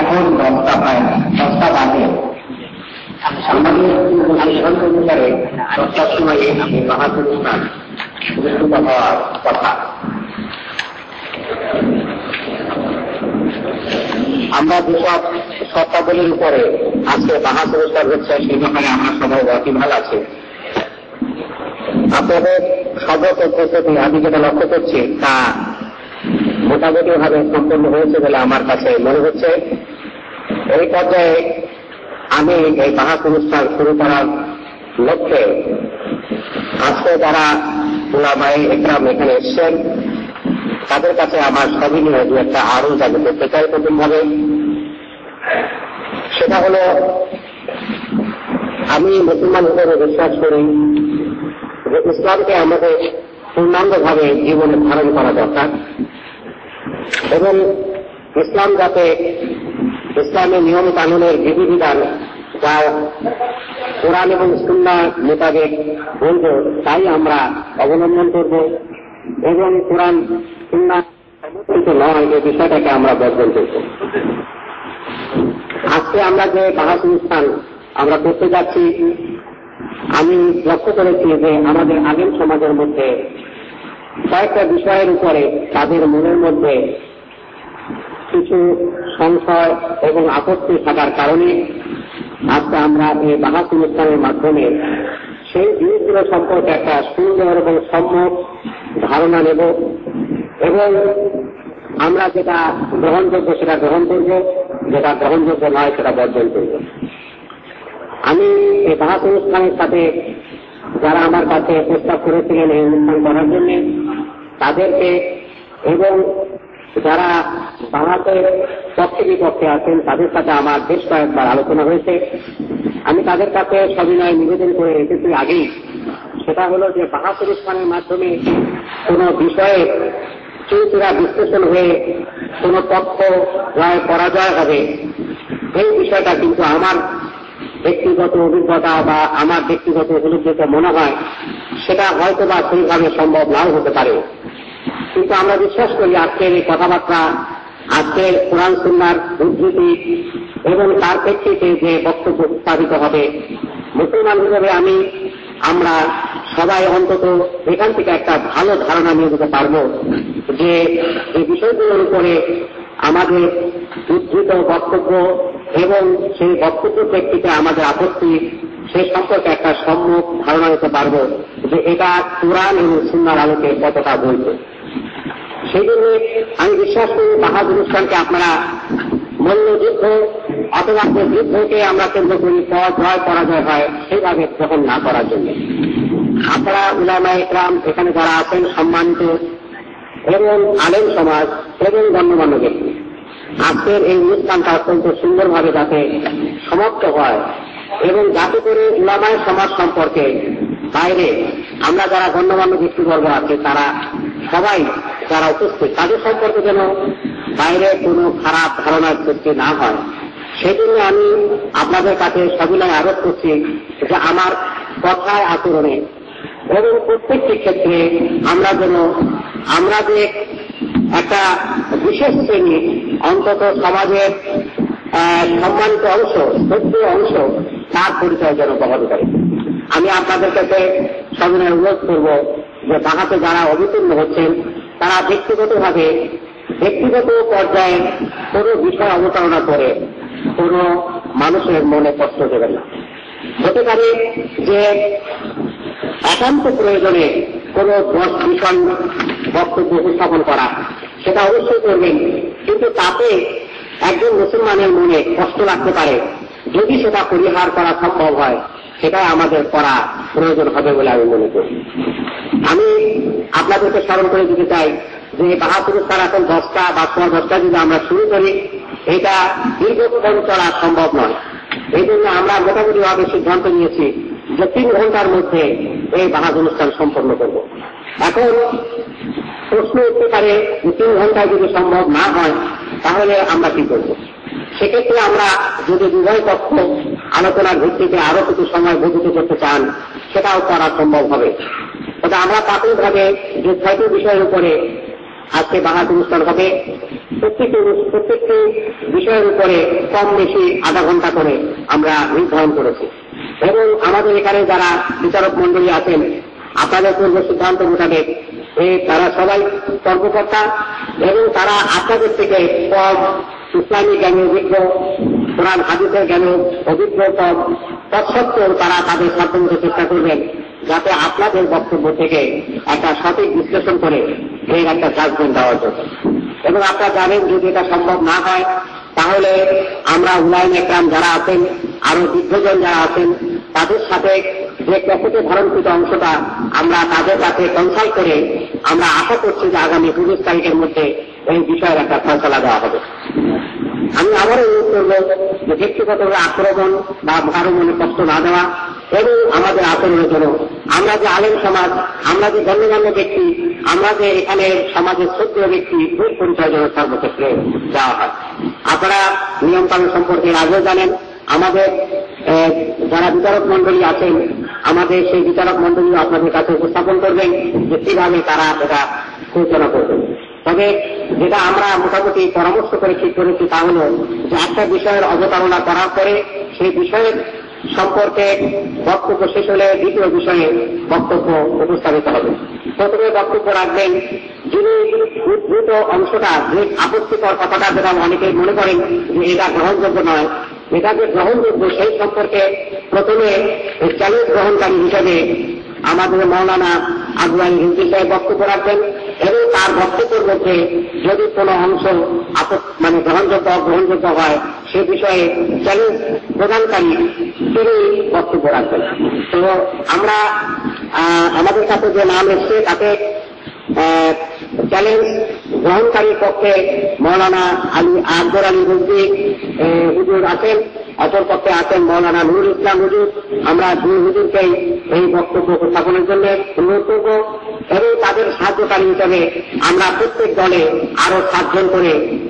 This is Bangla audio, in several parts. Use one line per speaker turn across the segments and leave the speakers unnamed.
এখন 10টা প্রায় 10টা বাজে। আমাদের অনুসারে 10টার সময় মহাপুরস্কার অনুষ্ঠিত হওয়ার কথা। আমরা যেসব শর্তাবলীর উপরে আজকে মহাপুরস্কার হচ্ছে সেই ব্যাপারে আমরা সবাই ওয়াকিবহাল আছি। আপনাদের সর্বপ্রতি আমি যেটা লক্ষ্য করছি তা মোটামুটি ভাবে সম্পন্ন হয়েছে বলে আমার কাছে মনে হচ্ছে। এই পর্যায়ে আমি এই মহাপুরস্কার শুরু করার লক্ষ্যে আজকে যারা উলামায়ে ইকরাম এখানে এসছেন তাদের কাছে আমার সবিনয়ে দু একটা আরো জানতে করতে চাই। প্রথমভাবে সেটা হল, আমি মুসলমান হিসেবে বিশ্বাস করি যে ইসলামকে আমাদের পূর্ণাঙ্গভাবে জীবনে ধারণ করা দরকার এবং ইসলাম যাতে ইসলামের নিয়ম কানুনের বিধিবিধান যা কোরআন এবং সুন্নাহ মোতাবেক বলব তাই আমরা অবলম্বন করব এবং কোরআন সুন্নাহ সমর্থিত নয় এই বিষয়টাকে আমরা বর্জন করব। আজকে আমরা যে মহাপুরস্কার আমরা করতে যাচ্ছি, আমি লক্ষ্য করেছি যে আমাদের আগের সমাজের মধ্যে কয়েকটা বিষয়ের উপরে তাদের মনের মধ্যে কিছু সংশয় এবং আপত্তি থাকার কারণে আজকে আমরা এই মহাপুরস্কারের মাধ্যমে সেই জিনিসগুলো সম্পর্কে একটা সুন্দর এবং সম্যক ধারণা নেব এবং আমরা যেটা গ্রহণযোগ্য সেটা গ্রহণ করব, যেটা গ্রহণযোগ্য নয় সেটা বর্জন করব। আমি এই মহাপুরস্কারের সাথে যারা আমার কাছে প্রস্তাব করেছিলেন এই অনুষ্ঠান করার জন্য তাদেরকে এবং যারা বাংলাদেশের পক্ষে বিপক্ষে আছেন তাদের সাথে আমার বেশ কয়েকবার আলোচনা হয়েছে। আমি তাদের কাছে সবিনয় নিবেদন করে রেখেছি আগেই, সেটা হল যে মহাপুরস্কারের মাধ্যমে কোন বিষয়ে চুলচুরা বিশ্লেষণ হয়ে কোন পক্ষ জয় পরাজয় হবে এই বিষয়টা কিন্তু আমার ব্যক্তিগত অভিজ্ঞতা বা আমার ব্যক্তিগত উপলব্ধিতে মনে হয় সেটা হয়তো বা সেইভাবে সম্ভব নাও হতে পারে। কিন্তু আমরা বিশ্বাস করি আজকের এই কথাবার্তা, আজকের কোরআন সুন্নাহর উদ্ধৃতি এবং তার প্রেক্ষিতে যে বক্তব্য উত্থাপিত হবে, মুসলমান হিসেবে আমরা সবাই অন্তত এখান থেকে একটা ভালো ধারণা নিয়ে দিতে পারব যে এই বিষয়গুলোর উপরে আমাদের উদ্ধৃত বক্তব্য এবং সেই বক্তব্য প্রেক্ষিতে আমাদের আপত্তি সে সম্পর্কে একটা সম্যক ধারণা নিতে পারব যে এটা কোরআন এবং সুন্নাহর আলোকে কতটা বলবে। সেই জন্য আমি বিশ্বাস করি মহাপুরস্কারকে আপনারা মল্লযুদ্ধ অথবা যুদ্ধকে আমরা কেন্দ্র করি জয় পরাজয় হয় সেইভাবে গ্রহণ না করার জন্য আপনারা উলামায়ে ইকরাম এখানে যারা আছেন সম্মানিত এবং আলেম সমাজ এবং গণ্যমান্য ব্যক্তি, আজকের এই অনুষ্ঠানটা অত্যন্ত সুন্দরভাবে যাতে সমাপ্ত হয় এবং যাতে করে উলামায়ে সমাজ সম্পর্কে বাইরে আমরা যারা গণ্যমান্য ব্যক্তিবর্গ আছে তারা সবাই যারা উপস্থিত তাদের সম্পর্কে যেন বাইরে কোনো খারাপ ধারণার সৃষ্টি না হয়, সেজন্য আমি আপনাদের কাছে সবিনয় আরোপ করছি যে আমার কথায় আচরণে এবং প্রত্যেকটি ক্ষেত্রে আমরা যে একটা বিশেষ শ্রেণী অন্তত সমাজের সম্মানিত অংশ, শ্রদ্ধেয় অংশ, তার পরিচয় যেন বহন করে। আমি আপনাদের কাছে সবিনয় অনুরোধ করব যে বাহাতে যারা অবতীর্ণ হচ্ছেন তারা ব্যক্তিগত পর্যায়ে কোনো বিষয় অবতারণা করে কোনো মানুষের মনে কষ্ট দেবেন না। হতে পারে যে একান্ত প্রয়োজনে কোনো বিষয় বক্তব্য উপস্থাপন করা, সেটা অবশ্যই করবেন, কিন্তু তাতে একজন মুসলমানের মনে কষ্ট লাগতে পারে। যদি সেটা পরিহার করা সম্ভব হয় সেটাই আমাদের করা প্রয়োজন হবে বলে আমি মনে করি। আমি আপনাদেরকে স্মরণ করে দিতে চাই যে মহাপুরস্কার এখন 10টা বা 10টা যদি আমরা শুরু করি এটা দীর্ঘক্ষণ চলা সম্ভব নয়। এই জন্য আমরা মোটামুটিভাবে সিদ্ধান্ত নিয়েছি যে 3 ঘন্টার মধ্যে এই মহাপুরস্কার সম্পন্ন করব। এখন প্রশ্ন উঠতে পারে যে 3 ঘন্টায় যদি সম্ভব না হয় তাহলে আমরা কি করব? সেক্ষেত্রে আমরা যদি উভয় পক্ষ আলোচনার ভিত্তিতে আরো কিছু সময় বর্ধিত করতে চান সেটাও করা সম্ভব হবে। তবে আমরা প্রাথমিকভাবে যে 6টি বিষয়ের উপরে আজকে বাহাত অনুষ্ঠান হবে। প্রত্যেকটি বিষয়ের উপরে কম বেশি আধা ঘন্টা করে আমরা নির্ধারণ করেছি এবং আমাদের এখানে যারা বিচারক মন্ডলী আছেন আপনাদের পূর্ব সিদ্ধান্ত মোতাবেক তারা সবাই কর্মকর্তা এবং তারা আপনাদের থেকে কম ইসলামী জ্ঞানে অভিজ্ঞ, কোরআন হাদিসের জ্ঞানে অভিজ্ঞ কম, তৎসত্ত্বেও তারা তাদের সাধ্যমতো চেষ্টা করবেন যাতে আপনাদের বক্তব্য থেকে একটা সঠিক বিশ্লেষণ করে এর একটা জাজমেন্ট দেওয়ার জন্য। এবং আপনারা জানেন যদি এটা সম্ভব না হয় তাহলে আমরা উলামায়ে কেরাম যারা আছেন, আরো বিজ্ঞজন যারা আছেন, তাদের সাথে যে ক্যাসেটে ধারণকৃত অংশটা আমরা তাদের কাছে কনসাল্ট করে আমরা আশা করছি যে আগামী 25 তারিখের মধ্যে এই বিষয়ের একটা ফয়সালা দেওয়া হবে। আমি আবারও অনুরোধ করব যে ব্যক্তিগতভাবে আক্রমণ বা কারো মনে কষ্ট না দেওয়া এবং আমাদের আচরণের জন্য আমরা যে আলেম সমাজ, আমরা যে গণ্যমান্য ব্যক্তি, আমরা যে এখানে সমাজের শ্রদ্ধেয় ব্যক্তি, এর পরিচয় যেন সর্বক্ষেত্রে দেওয়া হয়। আপনারা নিয়মকানুন সম্পর্কে আগেও জানেন। আমাদের যারা বিচারক মন্ডলী আছেন, আমাদের সেই বিচারক মন্ডলী আপনাদের কাছে উপস্থাপন করবেন যে কিভাবে তারা এটা পরিচালনা করবেন। তবে যেটা আমরা মোটামুটি পরামর্শ করে ঠিক করেছি তা হল যে একটা বিষয়ের অবতারণা করার পরে সেই বিষয়ের সম্পর্কে বক্তব্য শেষ হলে দ্বিতীয় বিষয়ে বক্তব্য উপস্থাপিত হবে। প্রথমে বক্তব্য রাখবেন যিনি উদ্ভূত অংশটা, যে আপত্তিকর কথাটা যেটা অনেকেই মনে করেন যে এটা গ্রহণযোগ্য নয়, এটা যে গ্রহণযোগ্য সেই সম্পর্কে প্রথমে চ্যালেঞ্জ গ্রহণকারী হিসেবে আমাদের মৌলানা আবু আলী রিজভী সাহেব বক্তব্য রাখবেন এবং তার বক্তব্যের মধ্যে যদি কোনো অংশ গ্রহণযোগ্য অগ্রহণযোগ্য হয় সে বিষয়ে চ্যালেঞ্জ প্রদানকারী তিনি বক্তব্য রাখবেন। তো আমরা আমাদের কাছে যে নাম এসছে তাতে চ্যালেঞ্জ গ্রহণকারীর পক্ষে মৌলানা আকবর আলী রিজভী হুজুর আছেন, অপর পক্ষে আছেন মৌলানা নুরুল ইসলাম হুজুর। আমরা দুই হুজুরকেই এই বক্তব্য উপস্থাপনের জন্য অনুরোধ করব এবং তাদের সাহায্যকারী হিসেবে আমরা প্রত্যেক দলে আরো 7 জন করে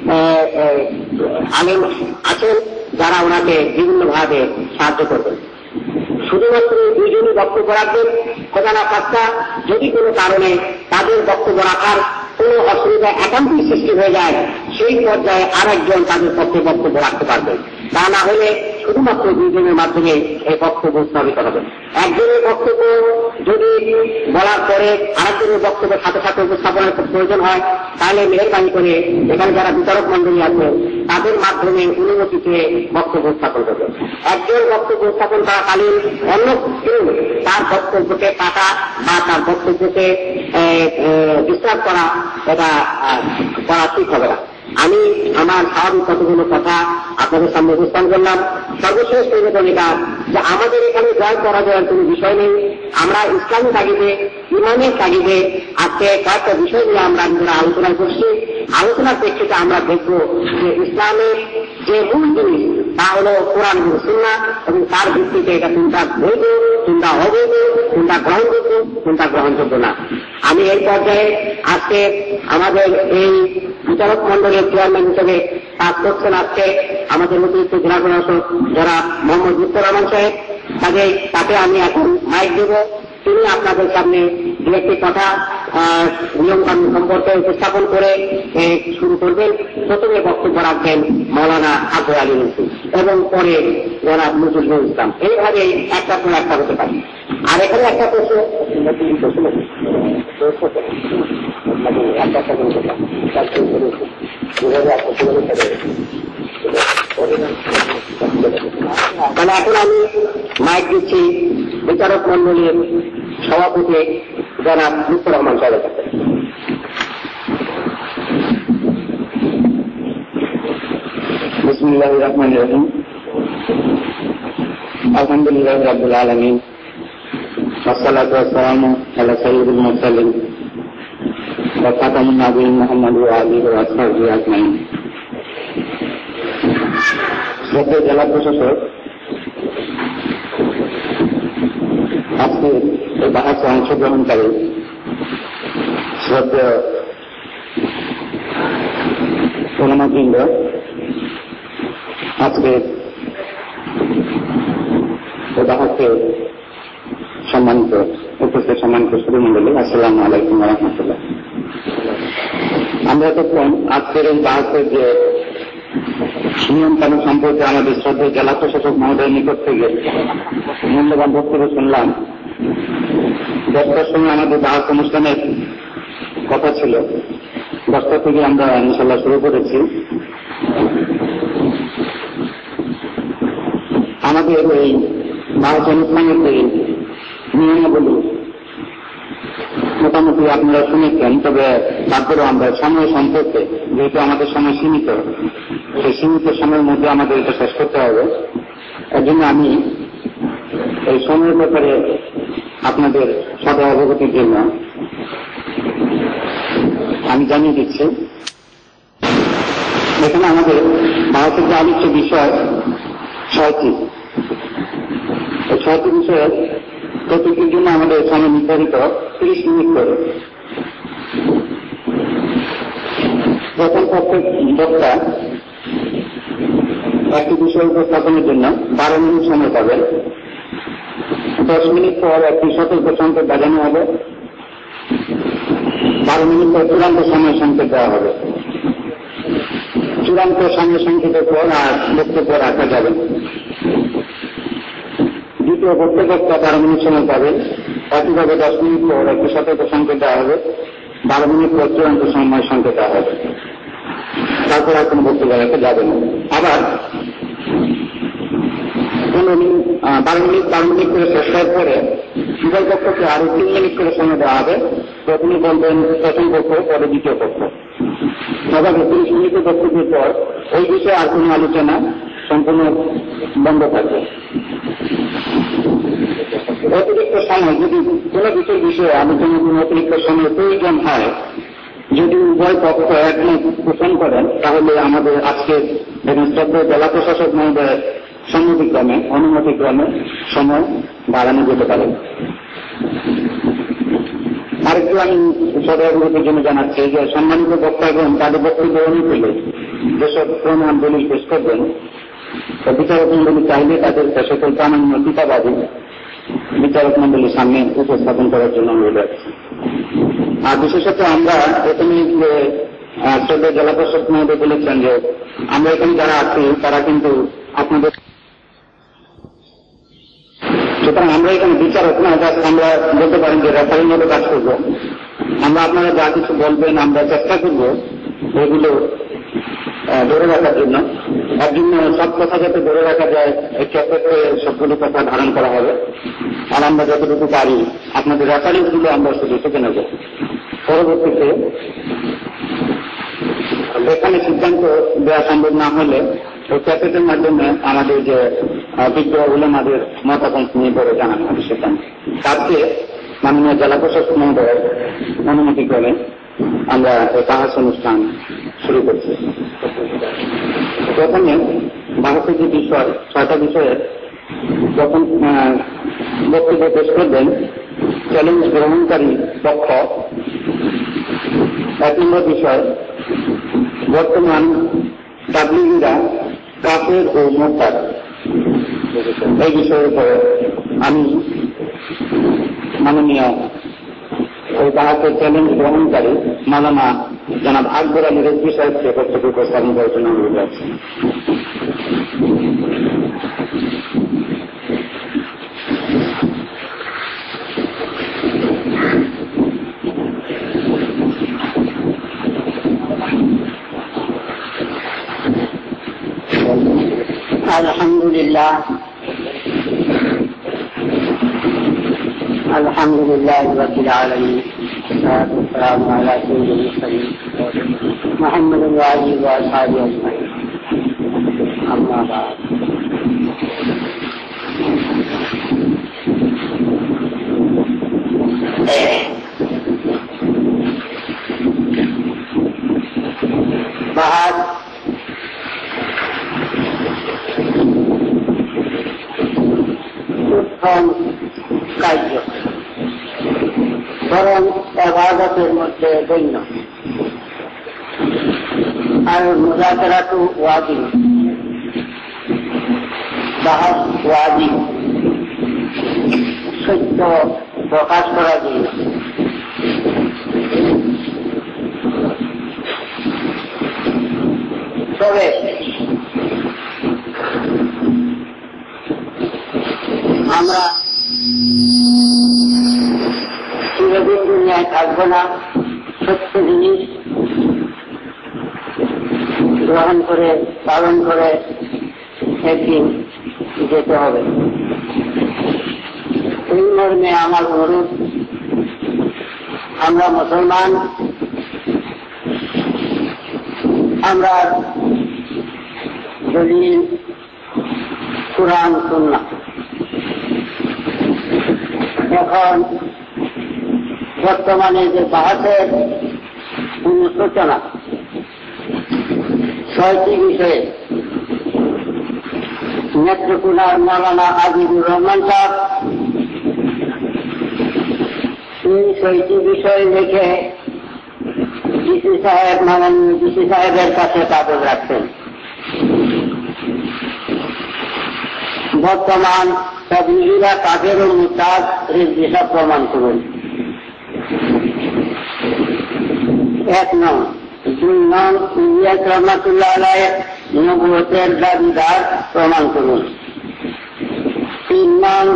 আলেম আছেন যারা ওনাকে বিভিন্নভাবে সাহায্য করবেন। শুধুমাত্র 2 জনই বক্তব্য রাখবেন। প্রধান পাঁচটা যদি কোনো কারণে তাদের বক্তব্য রাখার কোনো অসুবিধা একান্তই সৃষ্টি হয়ে যায় সেই পর্যায়ে আরেকজন তাদের পক্ষে বক্তব্য রাখতে পারবেন। তা না হলে শুধুমাত্র 2 জনের মাধ্যমে এই বক্তব্য স্থাপিত হবে। একজনের বক্তব্য যদি বলার পরে আরেকজনের বক্তব্যের সাথে সাথে উপস্থাপনের প্রয়োজন হয় তাহলে মেহেরবানি করে এখানে যারা বিচারক মন্ডলী আছে তাদের মাধ্যমে অনুমতি চেয়ে বক্তব্য স্থাপন করবে। একজন বক্তব্য স্থাপন করাকালীন অন্য কেউ তার বক্তব্যকে কাটা বা তার বক্তব্যকে ডিস্টার্ব করা এটা করা ঠিক হবে না। আমি আমার স্বাভাবিক কতগুলো কথা আপনাদের সামনে উপস্থাপন করলাম। সর্বশেষ পরিবর্তন এটা যে আমাদের এখানে জয় পরাজয়ের কোনো বিষয় নেই। আমরা ইসলামী তাগিদে, ইমানের তাগিদে আজকে কয়েকটা বিষয় নিয়ে আমরা আলোচনা করছি। আলোচনার প্রেক্ষিতে আমরা দেখব যে ইসলামের যে মূল জিনিস তা হল কোরআন এবং সুন্নাহ এবং তার ভিত্তিতে এটা কোনটা বৈধ, কোনটা অবৈধ, কোনটা গ্রহণযোগ্য, কোনটা গ্রহণযোগ্য না। আমি এই পর্যায়ে আজকে আমাদের এই বিচারক মন্ডলের চেয়ারম্যান হিসেবে কাজ করছেন আজকে আমাদের অতিরিক্ত জেলা প্রশাসক যারা মোহাম্মদ লুৎফর রহমান সাহেব। তাকে আমি এখন মাইক দেব। তিনি আপনাদের সামনে দু একটি কথা নিয়মকানুন সম্পর্কে উপস্থাপন করে শুরু করবেন। প্রথমে বক্তব্য রাখবেন মৌলানা আকবর আলী রিজভী এবং পরে যারা নজরুল ইসলাম। এইভাবে একটা পর একটা হতে পারে। আর এখানে একটা প্রশ্ন তাহলে এখন আমি মাইক দিচ্ছি বিচারক মন্ডলীর সভাপতি জনাব লুৎফর রহমান সাহেবের কাছে।
বিসমিল্লাহির রহমানির রহিম। আলহামদুলিল্লাহি রাব্বিল আলামিন ওয়াসসালাতু ওয়াসসালামু আলা সাইয়্যিদিল মুরসালিন ওয়া খাতামুন নাবিয়্যিন মুহাম্মদ ওয়া আলিহি ওয়া আসহাবিহি আজমাইন। শ্রদ্ধেয় জেলা প্রশাসক, আজকে এই বাহাসে অংশগ্রহণকারী শ্রদ্ধেয় ওলামাবৃন্দ, আজকে এই বাহাসে সম্মানিত উপস্থিত সম্মানিত সুধীমণ্ডলী, আসসালামু আলাইকুম ওয়া রাহমাতুল্লাহ। আমরা তখন আজকের এই বাহাতের যে নিয়ম কানুন সম্পর্কে আমাদের শ্রদ্ধেয় জেলা প্রশাসক মহোদয়ের নিকট থেকে মূল্যবান বক্তব্য শুনলাম। 10টার সময় আমাদের বাহাত অনুষ্ঠানের কথা ছিল, 10টা থেকে আমরা ইনশাল্লাহ শুরু করেছি। আমাদের এই বাহাত অনুষ্ঠানের যে নিয়মাবলী মোটামুটি আপনারা শুনেছেন, তবে তারপরেও আমরা সময় সম্পর্কে, যেহেতু আমাদের সময় সীমিত, সেই সীমিত সময়ের মধ্যে আমাদের এটা শেষ করতে হবে। এর জন্য আমি এই সময়ের ব্যাপারে আপনাদের সাদা অবগতির জন্য আমি জানিয়ে দিচ্ছি। এখানে আমাদের ভারতের যে আলোচ্য বিষয় 6টি, এই 6টি বিষয়ের প্রত্যেকের জন্য আমাদের সময় নির্ধারিত 30 মিনিট করে। প্রথম প্রত্যেক বক্তা একটি বিষয় উপস্থাপনের জন্য 12 মিনিট সময় পাবেন। 10 মিনিট পর একটি সতর্ক সংকেত বাজানো হবে। 12 মিনিট পর চূড়ান্ত সময় সংকেত দেওয়া হবে। চূড়ান্ত সময় সংকেতের পর আর বক্তব্য রাখা যাবে। দ্বিতীয় প্রত্যেক বক্তা 12 মিনিট সময় পাবেন। একইভাবে 10 মিনিট পর একটি সতর্ক সংকেত দেওয়া হবে। 12 মিনিট পর চূড়ান্ত সময় সংকেত দেওয়া হবে। তারপর আর কোনো বক্তব্য রাখা যাবে না। আবার 12 মিনিট করে শেষ হওয়ার পরে উভয় পক্ষকে আরো 3 মিনিট করে সময় দেওয়া হবে। প্রথমে বলবেন প্রথম পক্ষ, পরে দ্বিতীয় পক্ষ। তবে 30 মিনিটের বক্তব্যের পর ওই বিষয়ে আর কোনো আলোচনা সম্পূর্ণ বন্ধ থাকবে। অতিরিক্ত সময়, যদি কোনো কিছুর বিষয়ে আলোচনার কোনো অতিরিক্ত সময় প্রয়োজন হয়, যদি উভয় পক্ষ একমত পোষণ করেন, তাহলে আমাদের আজকে শ্রদ্ধেয় জেলা প্রশাসক মহোদয়ের সম্মতিক্রমে, অনুমতিক্রমে সময় বাড়ানো যেতে পারে। আরেকটু আমি সদস্যদের জন্য জানাচ্ছি যে সম্মানিত বক্তাগণ তাদের বক্তব্য অনুকূলে যেসব প্রমাণ দলিল পেশ করবেন, বিচারক মন্ডলী চাইলে তাদের সকল প্রামাণ্য টিকাবাদী বিচারক মন্ডলীর সামনে উপস্থাপন করার জন্য অনুরোধ রাখছি। আর বিশেষত আমরা প্রথমে যে শ্রদ্ধেয় জেলা প্রশাসক মহোদয় বলেছেন যে আমরা এখানে যারা আছি তারা কিন্তু আপনাদের, সুতরাং আমরা এখানে বিচারক না, আমরা বলতে পারেন যে রেফারির মতো কাজ করবো। আমরা আপনারা যা কিছু বলবেন আমরা চেষ্টা করব এগুলো ধরে রাখার জন্য। এর জন্য সব কথা যাতে ধরে রাখা যায় এই ক্ষেত্রে সবগুলো কথা ধারণ করা হবে। আর আমরা যতটুকু পারি আপনাদের রেফারেন্স গুলো আমরা শুধু শিখে নেব। পরবর্তীতে এখানে সিদ্ধান্ত দেওয়া সম্ভব না হলে ওই ক্যাসেটের মাধ্যমে আমাদের যে বিজ্ঞ উলেমাদের মতামত নিয়ে পরে জানানো হবে সিদ্ধান্ত। তাতে মাননীয় জেলা প্রশাসক মহোদয়ের অনুমতিক্রমে আমরা এই পাহাস অনুষ্ঠান শুরু করছি। প্রথমে ভারতের যে বিষয় 6টা বিষয়ে যখন বক্তব্য পেশ করবেন চ্যালেঞ্জ গ্রহণকারী পক্ষ। 1 নম্বর বিষয়, বর্তমান তাবলিগীরা কাফের ও মুরতাদ। এই বিষয়ের উপরে আমি মাননীয় ওই বাহাতের চ্যালেঞ্জ গ্রহণকারী মাওলানা জনাব আকবর আলী রেজভী সাহেবকে বক্তব্য উপস্থাপন করার জন্য অনুরোধ রাখছি।
আলহামদুলিল্লাহ, আলহামদুলিল্লাহ রাব্বিল আলামিন, ওয়াসসালাতু ওয়াসসালামু আলা সাইয়্যিদিল মুরসালিন মুহাম্মাদিন ওয়া আলিহি ওয়া আসহাবিহি আজমাইন। আম্মা বা'দ। বাহাত উত্তম কার্য, বরং ইবাদতের মধ্যে গণ্য। আর মুযাকারাতু ওয়াজিব, বাহাত ওয়াজিব, সত্য প্রকাশ করা যায়। করে আমরা চিরদিন দুনিয়ায় থাকবো না, সত্য জিনিস গ্রহণ করে পালন করে একদিন যেতে হবে। এই মর্মে আমার অনুরোধ, আমরা মুসলমান, আমরা দলিল কুরআন সুন্নাহ। এখন বর্তমানে যে বাহাসের অনুশোচনা 6টি বিষয়ে নেত্রকোনার মৌলানা আজিজুর রহমান সাহেব এই 6টি বিষয় লিখে ডিসি সাহেব, মাননীয় ডিসি সাহেবের কাছে কাগজ রাখছেন। বর্তমান তাবলীগীরা কাফের ও মুরতাদ হিসাব প্রমাণ করুন। 1 নং। 2 নং, ইলিয়াস রহমাতুল্লাহ আলাইহ নবুয়তের দাবিদার প্রমাণ করুন। 3 নং,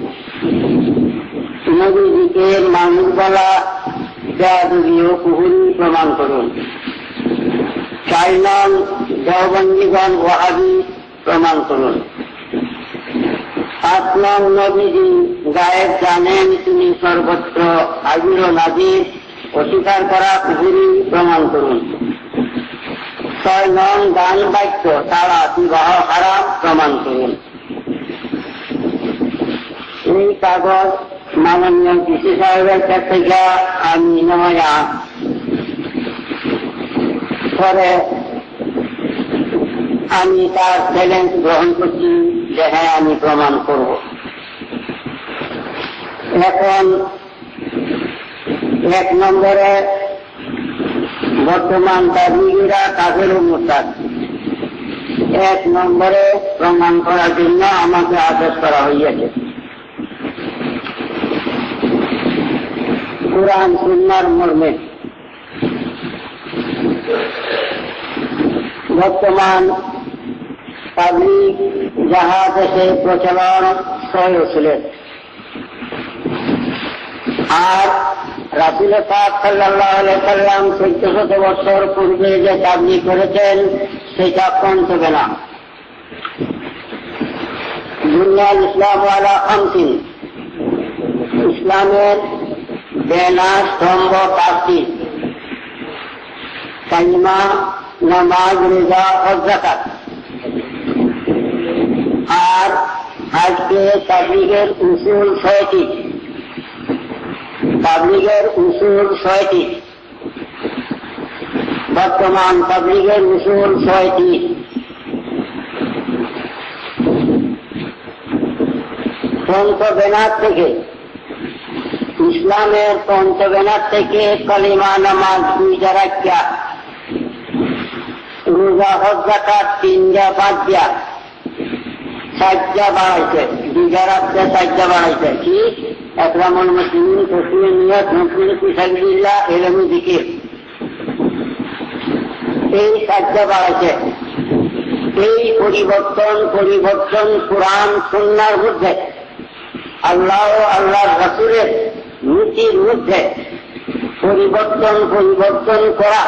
নবীজিকে মানুষ বলা বেয়াদবি ও কুফরি প্রমাণ করুন। 4 নং, দেওবন্দীগণ ওয়াহাবি প্রমাণ করুন। 5 নং, নবীজি গায়েব জানেন, তিনি সর্বত্র হাজির ও নাজির, অস্বীকার করা কুফরি প্রমাণ করুন। 6 নং, দান বাক্য ছাড়া বিবাহ হারাম প্রমাণ করুন। এই কাগজ মাননীয় ডিসি সাহেবের কাছ থেকে আমি নেওয়া পরে আমি তার চ্যালেঞ্জ গ্রহণ করছি যে হ্যাঁ আমি প্রমাণ করব। এখন 1 নম্বরে বর্তমান তাবলীগীরা কাফের ও মুরতাদ। 1 নম্বরে প্রমাণ করার জন্য আমাকে আদেশ করা হইয়াছে। কুরআন সুন্নাহর মর্মে বর্তমান তাবলীগ যাহা দেশে প্রচলন ছিলেন, আর রাসূল পাক সাল্লাল্লাহু আলাইহি সাল্লাম 1400 বছর পূর্বে যে তাবলীগ করেছেন সেটা পৌঁছবে না। বুনিয়াল ইসলাম আলা 5, ইসলামের বেনা স্তম্ভ 5টি: কালিমা, নামাজ, রোজা ও যাকাত। আর আজকে তাবলীগের উসুল 6টি। তাবলীগের উসুল 6টি। বর্তমান তাবলীগের উসুল 6টি। পঞ্চবেনার থেকে, ইসলামের পঞ্চবেনার থেকে কালিমা, নামাজ 2টা রাখিয়া, রোজা, হজ, যাকাত 3টা বাদ দিয়া 4টা বাড়াইছে। 2টা রাখতে 4টা বাড়াইছে। কি? ইকরামুল মুসলিমিন, তসলিম, নিয়ত, মুসলিম ফি সাবিলিল্লাহ, ইলম, জিকির, এই 4টা বাড়াইছে। এই পরিবর্তন কুরআন সুন্নাহর মধ্যে, আল্লাহ ও আল্লাহর রাসূলের নীতির মধ্যে পরিবর্তন করা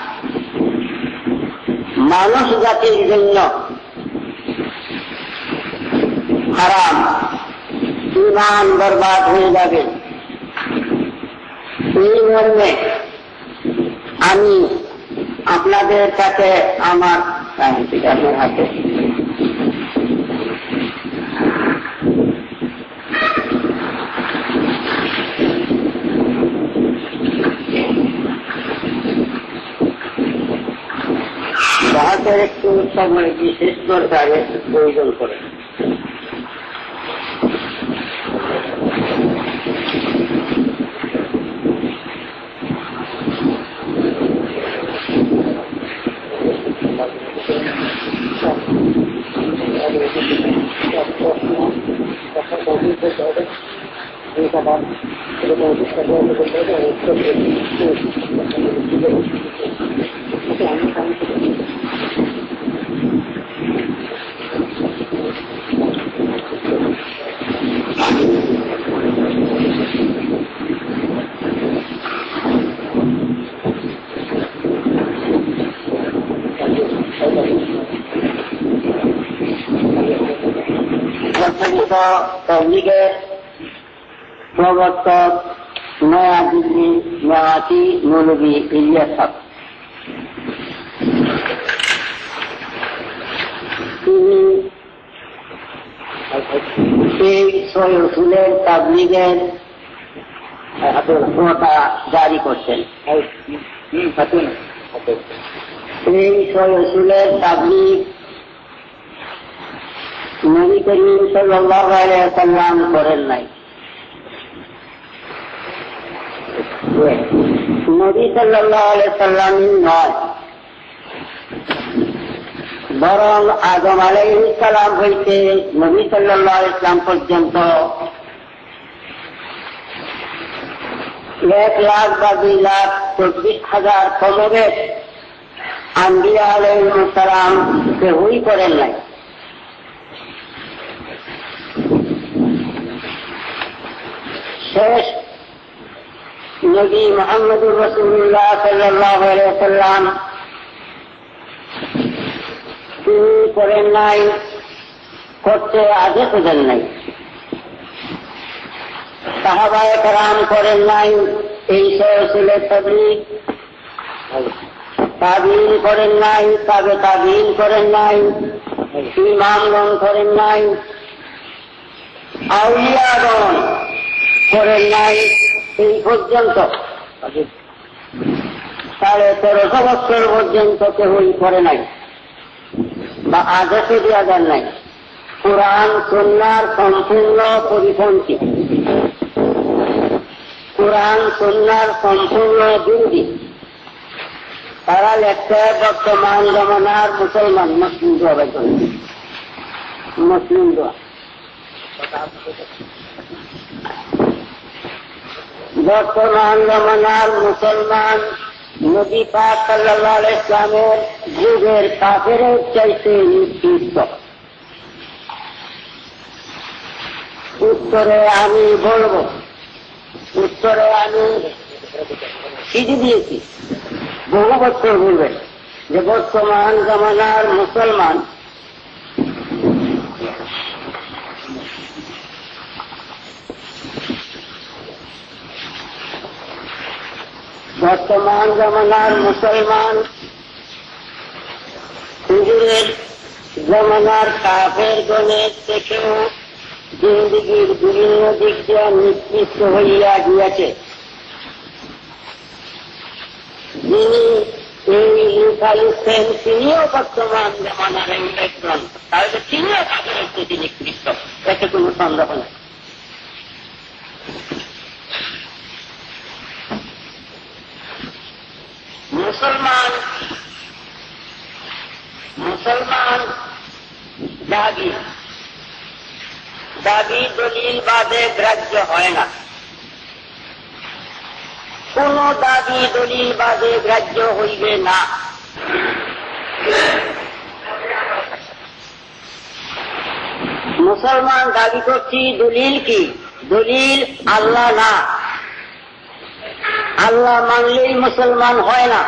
মানুষ জাতির জন্য হারাম, ঈমান বরবাদ হয়ে যাবে। এই মর্মে আমি আপনাদের কাছে আমার আপনার হাতে বাহাতের একটু সময় বিশেষ দরকারে প্রয়োজন করে। প্রতিষ্ঠিত তবলিগের প্রবর্তক নয়াদিল্লি নয়াতি মৌলভী ইলিয়াস সাহেব। তিনি এই সহি রসুলের তাবলিগের কথা জারি করছেন। এই সহি রসুলের তাবলিগ নবী করিম সাল্লাল্লাহু আলাইহি ওয়াসাল্লাম করেন নাই। নবী সাল্লাল্লাহু আলাইহি ওয়াসাল্লাম নয়, বরং আদম আলাইহিস সালাম হইতে নবী সাল্লাল্লাহু আলাইহি ওয়াসাল্লাম পর্যন্ত 1,22,24,000 কমবেশ আম্বিয়া আলাইহিস সালাম কেউই করেন নাই। শেষ নবী মুহাম্মদুর রাসূলুল্লাহ সাল্লাল্লাহু আলাইহি ওয়াসাল্লাম তিনি করেন নাই, করতে আদেশ দেন নাই। সাহাবায়ে কেরাম করেন নাই এই রাসূলের তাবলীগ, তাবিঈন করেন নাই, তাবে তাবিঈন করেন নাই, ইমামগণ করেন নাই, আউলিয়াগণ করেন নাই। এই পর্যন্ত 1350 বছর পর্যন্ত কেউই করে নাই বা আদেশও দেওয়া যান নাই। কোরআন সুন্নাহর সম্পূর্ণ পরিপন্থী, কোরআন সুন্নাহর সম্পূর্ণ বিরোধী। তারা লেখছে বর্তমান জমানার মুসলমান মুসলিম দোয়া মুসলিম দোয়া বর্তমান জমানার মুসলমান নবী পাক সাল্লাল্লাহু আলাইহি ওয়াসাল্লামের যুগের কাফেরের চাইতে নিকৃষ্ট। উত্তরে আমি বলব, উত্তরে আমি চিঠি দিয়েছি বহু বছর বলবে যে বর্তমান জমানার মুসলমান হুজুরের জমানার কাফের গণের থেকেও জিন্দিগির বিভিন্ন দিক দিয়ে নিকৃষ্ট হইয়া গিয়াছে। যিনি এই লেখা লিখছেন তিনিও বর্তমান জমানার একজন, তাহলে তিনিও কাফেরের প্রতি নিকৃষ্ট, এতে কোন সন্দেহ নেই। মুসলমান দাবি দলিল বাদে গ্রাহ্য হয় না, কোন দাবি দলিল বাদে গ্রাহ্য হইবে না। মুসলমান দাবি করছি, দলিল কি? দলিল আল্লাহ না, আল্লাহ মানলেই মুসলমান হয় না।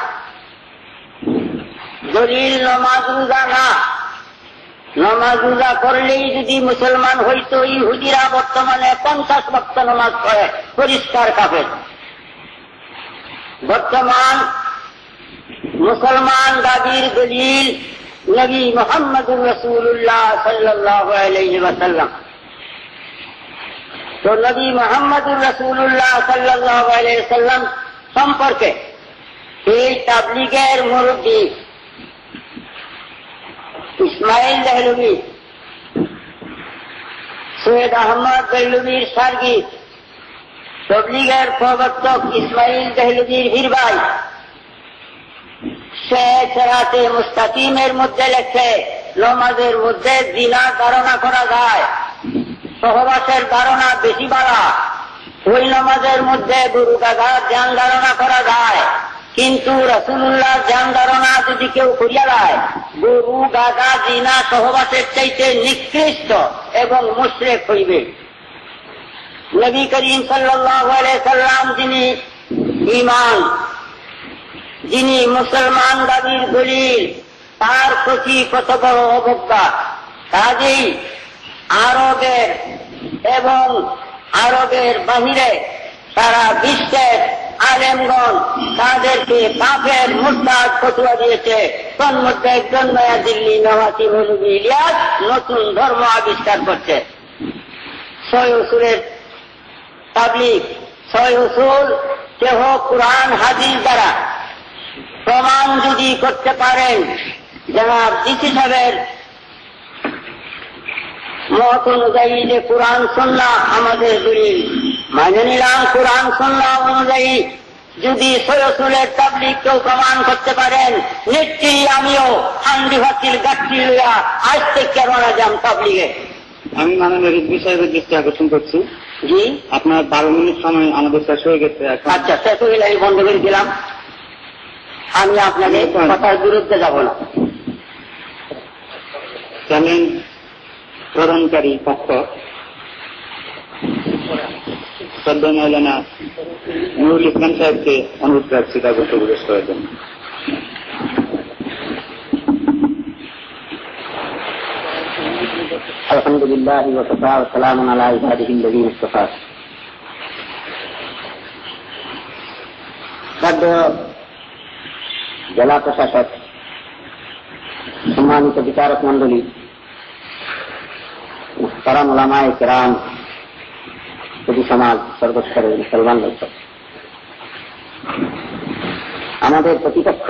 দলিল নমাজ রোজা না, নমাজ রোজা করলেই যদি মুসলমান হইতো, ইহুদিরা বর্তমানে 50 ওয়াক্ত নমাজ পড়ে, পরিষ্কার কাফের। বর্তমান মুসলমান দাবির দলিল নবী মুহাম্মদুর রাসূলুল্লাহ সাল্লাল্লাহু আলাইহি ওয়াসাল্লাম। তো নবী মুহাম্মদুর রাসূলুল্লাহ সাল্লাল্লাহু আলাইহি ওয়াসাল্লাম সম্পর্কে এই তাবলীগের মুরব্বী ইসমাইল দেহলভী, সৈয়দ আহমদ দেহলভীর সার্গিস, তাবলীগের প্রবর্তক ইসমাইল দেহলভীর বীর ভাই, সে সিরাতে মুস্তাকিমের মধ্যে লেখে নামাজের মধ্যে জিনা ধারণা করা যায়, সহবাসের ধারণা বেশি বাড়া, ওই নামাজের মধ্যে গরু গাধার জান ধারণা করা যায়। কিন্তু রাসূলুল্লাহর জান ধারণা যদি কেউ করিয়া দেয়, গরু গাধা জিনা সহবাসের চাইতে নিকৃষ্ট এবং মুশরিক হইবে। নবী করিম সাল্লাল্লাহু আলাইহি সাল্লাম যিনি ঈমান, যিনি মুসলমান দাবির দলিল, তার প্রতি কত বড় অবজ্ঞা! কাজেই
আরবের এবং আরবের বাহিরে সারা বিশ্বের আলেমগণ তাদেরকে কাফের মুরতাদ ফতোয়া দিয়েছে। তন্মধ্যে একজন নয়া দিল্লি নওয়াজি মৌলভী ইলিয়াস নতুন ধর্ম আবিষ্কার করছে। ছয় উসুলের তাবলীগ, ছয় উসুল কেহ কুরআন হাদিস দ্বারা প্রমাণ যদি করতে পারেন, জনাব ডিসি সাহেবের মত অনুযায়ী যে কুরআন সুন্নাহ আমাদের দলিল, মানে নিলাম কোরআন সুন্নাহ অনুযায়ী যদি ছয় উসুলের তাবলীগ কেউ প্রমাণ করতে পারেন, নিশ্চয়ই আমিও হান্ডি ভাতির গাছটি লইয়া আজ থেকে রওনা যাম তাবলীগে।
আমি মাননীয় রিজভী সাহেবের দৃষ্টি আকর্ষণ করছি।
জি,
আপনার 12 মিনিট সময় আমাদের শেষ হয়ে গেছে।
আচ্ছা, শেষ হয়ে গেলে আমি বন্ধ করে দিলাম। আমি আপনাকে কথার বিরুদ্ধে যাব না।
চ্যালেঞ্জ প্রদানকারী পক্ষ শ্রদ্ধা মৌলানা নুরুল ইসলাম সাহেবকে অনুরোধ রাখছি তার বক্তব্য পেশ করার জন্য।
আলহামদুলিল্লাহ ওয়া কাফা ওয়া সালামুন আলা ইবাদিহিল্লাযীনা ইসতাফা। জেলা প্রশাসক, সম্মানিত বিচারক মন্ডলী, মুহতারাম উলামায়ে কেরাম, সুধী সমাজ, সর্বস্তরের মুসলমান লোক, আমাদের প্রতিপক্ষ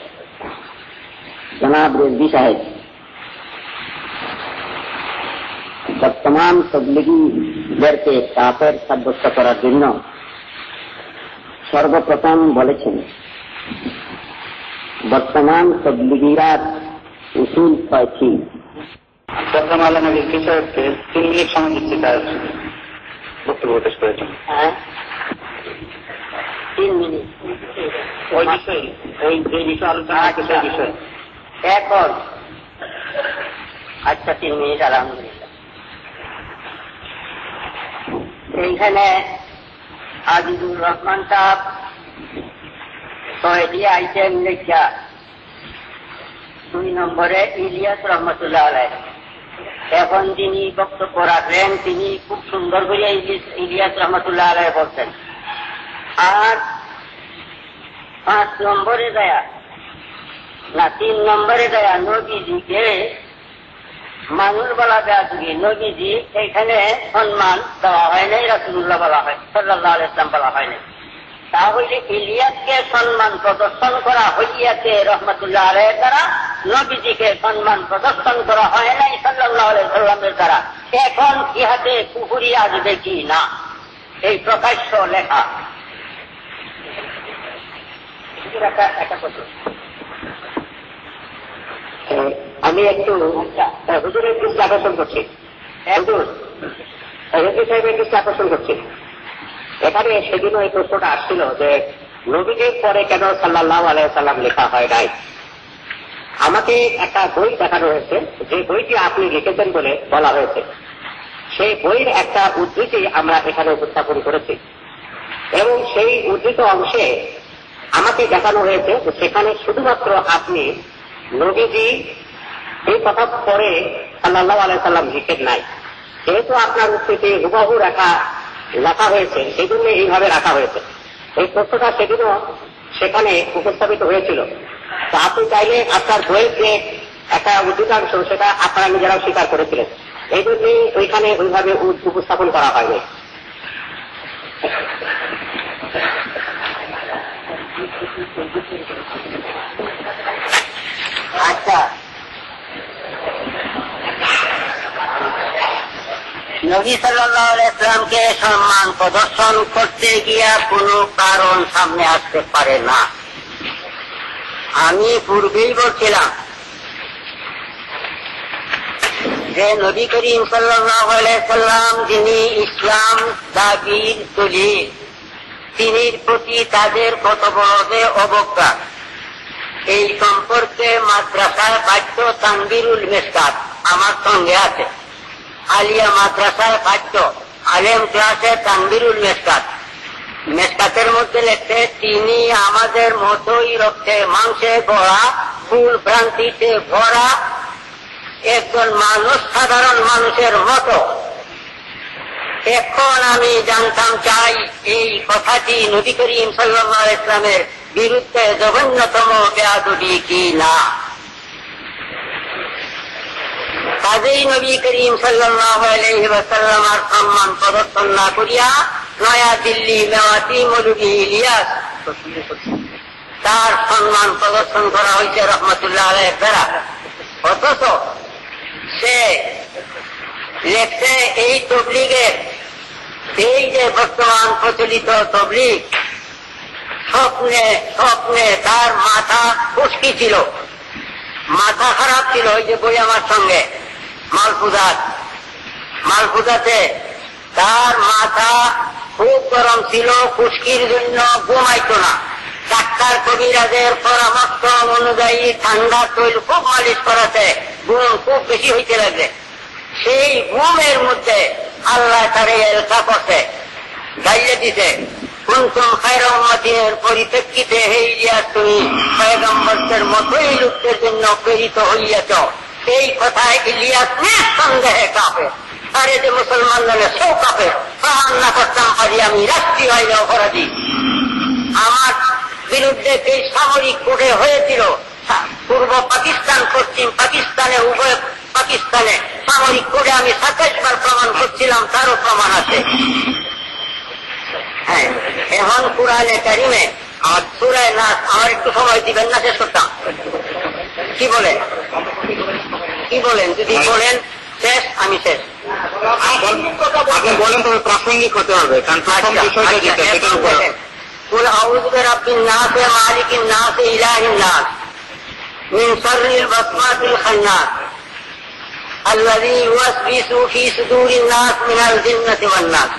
জনাব রিজভী সাহেব বর্তমান তবলিগীদেরকে কাফের সাব্যস্ত করার জন্য সর্বপ্রথম বলেছেন বর্তমান তবলিগীরা উসুল 6টি।
শ্রদ্ধা মৌলানা রিজভী সাহেবকে 3 মিনিট সময় দিচ্ছি তার বক্তব্য পেশ করার জন্য।
3 মিনিট
ওই বিষয়ে, এই যে বিষয়ে আলোচনা হচ্ছে সেই বিষয়ে
এখন। আচ্ছা, 3 মিনিট আলহামদুলিল্লাহ। এইখানে আজিজুর রহমান সাহেব 6টি আইটেম লেখা, 2 নম্বরে ইলিয়াস রহমতুল্লাহ আলাইহ। এখন যিনি বক্তব্য রাখলেন তিনি খুব সুন্দর করে ইলিয়াস রহমতুল্লাহ আলাইহ বলছেন। আর 5 নম্বরে দেয়া না 3 নম্বরে দেয়া নবীজিকে মানুষ বলা দেয়া যুগে নবীজি এখানে সম্মান দেওয়া হয় নাই, রাসূলুল্লাহ বলা হয়, সাল্লাল্লাহু আলাইহি ওয়াসাল্লাম বলা হয় নাই। তাহলে ইলিয়াসকে সম্মান প্রদর্শন করা হইয়াছে রহমতুল্লাহ আলাইহির দ্বারা, নবীজিকে সম্মান প্রদর্শন করা হয় নাই সাল্লাল্লাহু আলাইহি ওয়াসাল্লামের দ্বারা। এখন ইহাতে কুফরি আসবে কি না, এই প্রকাশ্য লেখা। একটা কথা
আমি একটু হুজুরের দৃষ্টি আকর্ষণ করছি, রিজভী সাহেবের দৃষ্টি আকর্ষণ করছি। এখানে সেদিনও এই প্রশ্নটা আসছিল যে নবীজির পরে কেন সাল্লাল্লাহু আলাইহি ওয়াসাল্লাম লেখা হয় নাই। আমাকে একটা বই দেখানো হয়েছে, যে বইটি আপনি লিখেছেন বলে বলা হয়েছে। সেই বইয়ের একটা উদ্ধৃতি আমরা এখানে উপস্থাপন করেছি এবং সেই উদ্ধৃত অংশে আমাকে দেখানো হয়েছে সেখানে শুধুমাত্র আপনি নবীজি এই কথা পরে সাল্লাল্লাহু আলাইহি ওয়াসাল্লাম লিখেন নাই। যেহেতু আপনার উদ্ধৃতি হুবহু লেখা হয়েছে সেই জন্য এইভাবে রাখা হয়েছে। এই প্রশ্নটা সেদিনও সেখানে উপস্থাপিত হয়েছিল। তো আপনি চাইলে আপনার বইয়ের যে একটা উদ্ধৃতাংশ সেটা আপনারা নিজেরাও স্বীকার করেছিলেন, এই জন্যই ওইখানে ওইভাবে উপস্থাপন করা হয়নি।
আচ্ছা, নবী সাল্লাল্লাহু আলাইহি ওয়াসাল্লামকে সম্মান প্রদর্শন করতে গিয়া কোনো কারণ সামনে আসতে পারে না। আমি পূর্বেই বলছিলাম যে নবী করিম সাল্লাল্লাহু আলাইহি ওয়াসাল্লাম যিনি ইসলাম দাবির দলিল, তিনির প্রতি তাদের কত বড় যে অবজ্ঞা, এই সম্পর্কে মাদ্রাসায় পাঠ্য তানবীরুল মিসকাত আমার সঙ্গে আছে। আলিয়া মাদ্রাসায় পাঠ্য আলেম ক্লাসে তানবীরুল মিসকাত, মিসকাতের মধ্যে লেখছে তিনি আমাদের মতোই রক্তে মাংসে গড়া, ভুল ভ্রান্তিতে ভরা, একজন মানুষ সাধারণ মানুষের মতো। এখন আমি জানতাম চাই এই কথাটি নবী করিম সাল্লাল্লাহু আলাইহি ওয়াসাল্লামের বিরুদ্ধে জঘন্যতম বেয়াদবি কি না। কাজেই নবী করিম সাল্লাল্লাহু আলাইহি ওয়াসাল্লামের সম্মান প্রদর্শন না করিয়া নয়া দিল্লি মেওয়াতি মৌলভী ইলিয়াস তার সম্মান প্রদর্শন করা হয়েছে রহমতুল্লাহ আলাইহির দ্বারা। অথচ সে লেখছে এই তবলিগের, এই যে বর্তমান প্রচলিত তবলিগ, স্বপ্নে স্বপ্নে তার মাথা খুশকি ছিল, মাথা খারাপ ছিল। ওই যে বই আমার সঙ্গে মালফুজাতে তার মাথা খুব গরম ছিল, খুশকির জন্য ঘুমাইত না। ডাক্তার কবিরাজের পরামর্শ অনুযায়ী ঠান্ডা তৈল খুব মালিশ করাতে ঘুম খুব বেশি হইতে লাগবে। সেই ঘুমের মধ্যে আল্লাহ তারে এলকা করছে, গাইলে দিতে, কুনতুম খায়রা উম্মাতিনের পরিপ্রেক্ষিতে হে ইলিয়াস তুমি পয়গম্বরদের মতোই লোকদের জন্য প্রেরিত হইয়াছ। এই কথায় ইলিয়াস নিঃসন্দেহে কাফের। আরে যে মুসলমান জানে সেও কাফের। প্রমাণ না করতাম পারি আমি রাষ্ট্রীয় আইনে অপরাধী। আমার বিরুদ্ধে যে সামরিক কোর্টে হয়েছিল পূর্ব পাকিস্তান পশ্চিম পাকিস্তানে, উভয় পাকিস্তানে সামরিক কোর্টে আমি 27 বার প্রমাণ করছিলাম, তারও প্রমাণ আছে। হ্যাঁ, এখন কুরআনে কারিমে আমার সূরা নাস, আমার একটু সময় দিবেন না, শেষ করতাম। কি বলেন যদি বলেন শেষ, আমি শেষ।
আপনি বলেন তবে প্রাসঙ্গিক হতে হবে, কারণ প্রথম বিষয়টা যেটা সেটার উপর
কুল আউযু বিরাব্বিন নাস মালিকিন নাস ইলাহিন নাস মিন শাররিল ওয়াসওয়াসিল খান্নাস আল্লাযী ইউওয়াসবিসু ফী সুদুরিন নাস মিনাল জিন্নাতি ওয়ান নাস।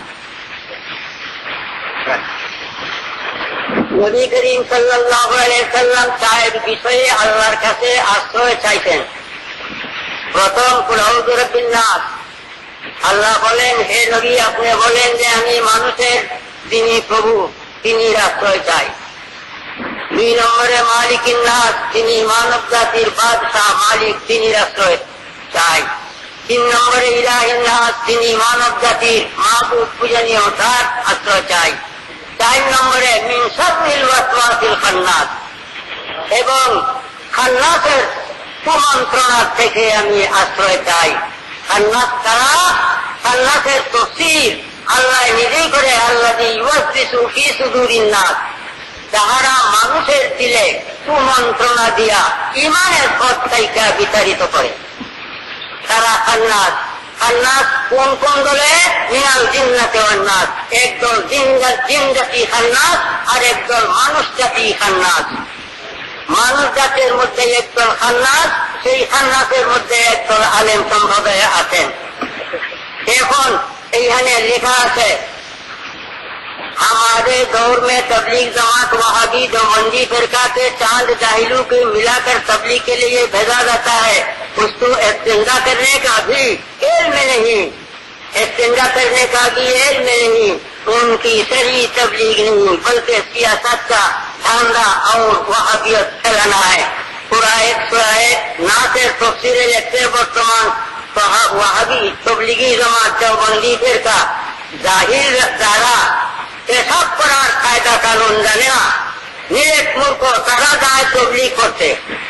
নবী করিম সাল্লাল্লাহু আলাইহি ওয়াসাল্লাম চায়ের বিষয়ে আল্লাহর কাছে আশ্রয় চাইতেন। প্রথম কুল আউযু বিরাব্বিন নাস, আল্লাহ বলেন হে নবী আপনি বলেন যে আমি মানুষের যিনি প্রভু তিনি আশ্রয় চাই। 2 নম্বরে মালিকিন নাস, তিনি মানব জাতির বাদশাহ মালিক, তিনি আশ্রয় চাই। 3 নম্বরে ইলাহিন নাস, তিনি মানব জাতির মাবুদ পূজনীয়, তার আশ্রয় চাই। 4 নম্বরে মিন শাররিল ওয়াসওয়াসিল খান্নাস, এবং খান্নাসের কুমন্ত্রণা থেকে আমি আশ্রয় চাই। খান্নাস কারা? খান্নাসের তাফসীর আল্লাহ নিজেই করে, আল্লাযী ইউওয়াসবিসু ফী সুদুরিন নাস, যাহারা মানুষের দিলে কুমন্ত্রণা দিয়া ঈমানের পথ থেকে বিতাড়িত করে, তারা খান্নাস। খান্নাস কোন কোন দলে? মিনাল জিন্নাতি ওয়ান নাস, একদল জিন জাতি খান্নাস আর একদল মানুষ জাতি খান্নাস। মানুষ জাতির মধ্যে একদল খান্নাস, সেই খান্নাসের মধ্যে একদল আলেম সম্প্রদায় আছেন। এখন এইখানে লেখা আছে हमारे दौर में तबलीग जमात वहाबी देवबंदी फिरका के चांद जाहिलू के मिलाकर तबलीग के लिए भेजा जाता है। उसको इस्तिंजा करने का भी इल्म नहीं, इस्तिंजा करने का भी इल्म नहीं, उनकी सही तबलीग नहीं बल्कि सियासत का धांधा और वहाबियत फैलाना है। पूरा एक नासिर तफसीरे लिखते बर्तमान वहाबी तबलीगी जमात देवबंदी फिरका जाहिल द्वारा পেশাব করার কায়দা কানুন জানে না, নিরেট মূর্খ, তারা যায় তবলিগ করতে,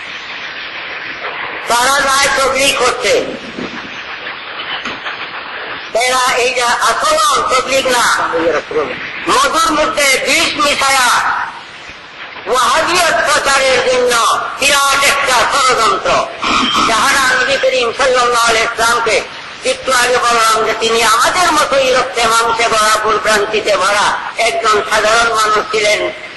এরা এইটা আসল তবলিগ না, মধুর মধ্যে বিষ মিশায়া ওয়াহাবিয়ত প্রচারের জন্য বিরাট একটা ষড়যন্ত্র। যাহারা নবী করিম সাল্লাল্লাহু আলাইহি ওয়াসাল্লামকে একটু আগে বললাম যে তিনি আমাদের মতোই রক্তে মাংসে ভরা, ভুলভ্রান্তিতে ভরা একজন সাধারণ মানুষ ছিলেন,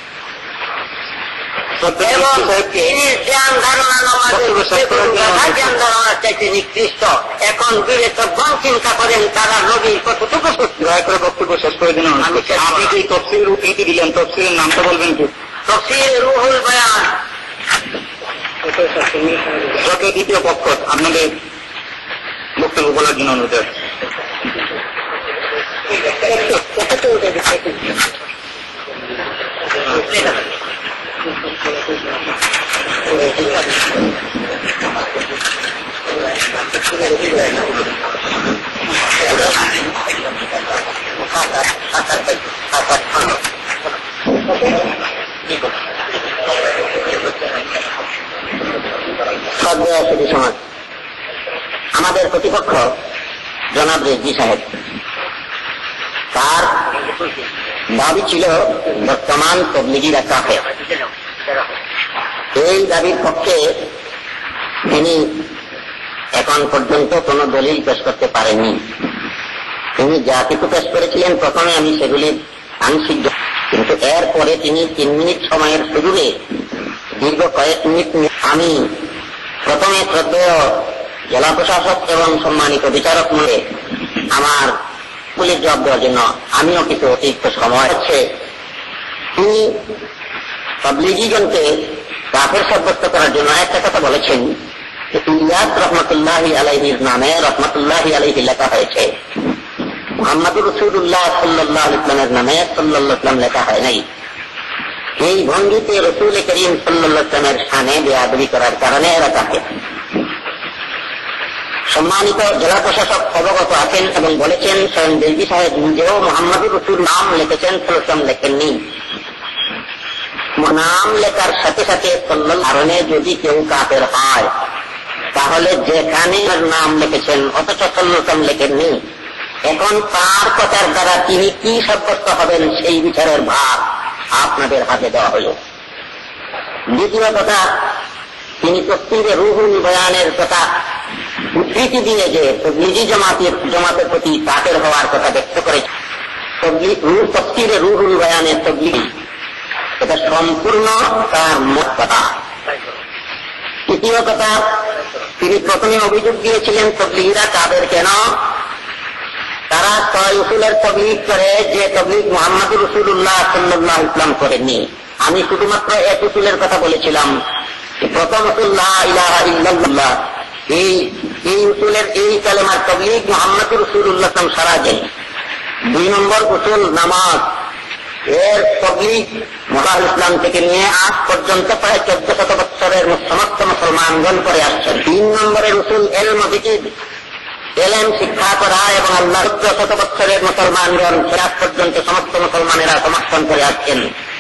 এবং তিনি জ্ঞান ধারণা জ্ঞান ধারণার চাইতে নিকৃষ্ট। এখন বিবেচকগণ চিন্তা করেন তারা নবীর কতটুকু সত্যি।
দয়া করে বক্তব্য শেষ করে দিন। আপনি কি তফসির উদ্ধৃতি দিলেন, তফসিরের নামটা বলবেন কি?
তফসির রুহুল বয়ান,
দ্বিতীয় পক্ষ আপনাদের বক্তব্য বলার জন্য অনুরোধ।
ঠিক আছে।
আমাদের প্রতিপক্ষ জনাব রেজভী সাহেব, তার দাবি ছিল বর্তমান তবলিগিরা কাফের। এই দাবির পক্ষে তিনি এখন পর্যন্ত কোন দলিল পেশ করতে পারেননি। তিনি যা কিছু পেশ করেছিলেন প্রথমে আমি সেগুলি আংশিক, কিন্তু এরপরে তিনি 3 মিনিট সময়ের সুযোগে দীর্ঘ কয়েক মিনিট আমি প্রথমে শ্রদ্ধেয় জেলা প্রশাসক এবং সম্মানিত বিচারক মনে আমার পুলিশ জবাব দেওয়ার জন্য আমিও কিছু অতিরিক্ত সময় হচ্ছে। তিনি তাবলীগীগণকে কাফের সাব্যস্ত করার জন্য একটা কথা বলেছেন, ইলিয়াস রহমতুল্লাহি আলাইহির নামে রহমতুল্লাহি আলাইহি লেখা হয়েছে, মুহাম্মদুর রাসূলুল্লাহ সাল্লাল্লাহু আলাইহি ওয়াসাল্লামের নামে সাল্লাল্লাহু আলাইহি ওয়াসাল্লাম লেখা হয় নাই। এই ভঙ্গিতে রাসূল করিম সাল্লাল্লাহু আলাইহি ওয়াসাল্লামের শানে বেয়াদবি করার কারণে এরা কাফের। সম্মানিত জেলা প্রশাসক অবগত আছেন এবং বলেছেন, স্বয়ং রেজভী সাহেব নিজেও মুহাম্মদুর রাসূল নাম লিখেছেন, সাল্লাল্লাহু লেখেননি। নাম লেখার সাথে সাথে সাল্লাল্লাহু কারণে যদি কেউ কাফের হয় তাহলে যেখানে নাম লিখেছেন অথচ সাল্লাল্লাহু লেখেননি, এখন তার কথার দ্বারা তিনি কি সাব্যস্ত হবেন সেই বিচারের ভার আপনাদের হাতে দেওয়া হল। দ্বিতীয় কথা, তিনি তফসিরে রুহুল বয়ানের কথা উদ্ধৃতি দিয়ে যে তবলিগি জমাতের প্রতি কাফের হওয়ার কথা ব্যক্ত করেছে, তফসিরে রুহুল বয়ানের তবলিগি, এটা সম্পূর্ণ তার মত কথা। তৃতীয় কথা, তিনি প্রথমে অভিযোগ দিয়েছিলেন তবলিগীরা কাফের কেন, তারা 6 উসুলের তবলিগ করে যে তবলিগ মুহাম্মদুর রাসূলুল্লাহ সাল্লাল্লাহু আলাইহি ওয়াসাল্লাম করেননি। আমি শুধুমাত্র এক উসুলের কথা বলেছিলাম, প্রথম উসুল লা ইলাহা ইল্লাল্লাহ, এই উসুলের এই কালেমার তবলিগ মুহাম্মদুর রাসূলুল্লাহ সারা দেন। 2 নম্বর উসুল নামাজ, এর তবলিগ মুহাম্মদ ইসলাম থেকে নিয়ে আজ পর্যন্ত প্রায় 1400 বছরের সমস্ত মুসলমানগণ করে আসছেন। 3 নম্বরের উসুল ইলম বিকিদ, এলেম শিক্ষা করা এবং আল্লাহ 1400 বছরের মুসলমানগণ আজ পর্যন্ত সমস্ত মুসলমানেরা সমর্থন করে আসছেন।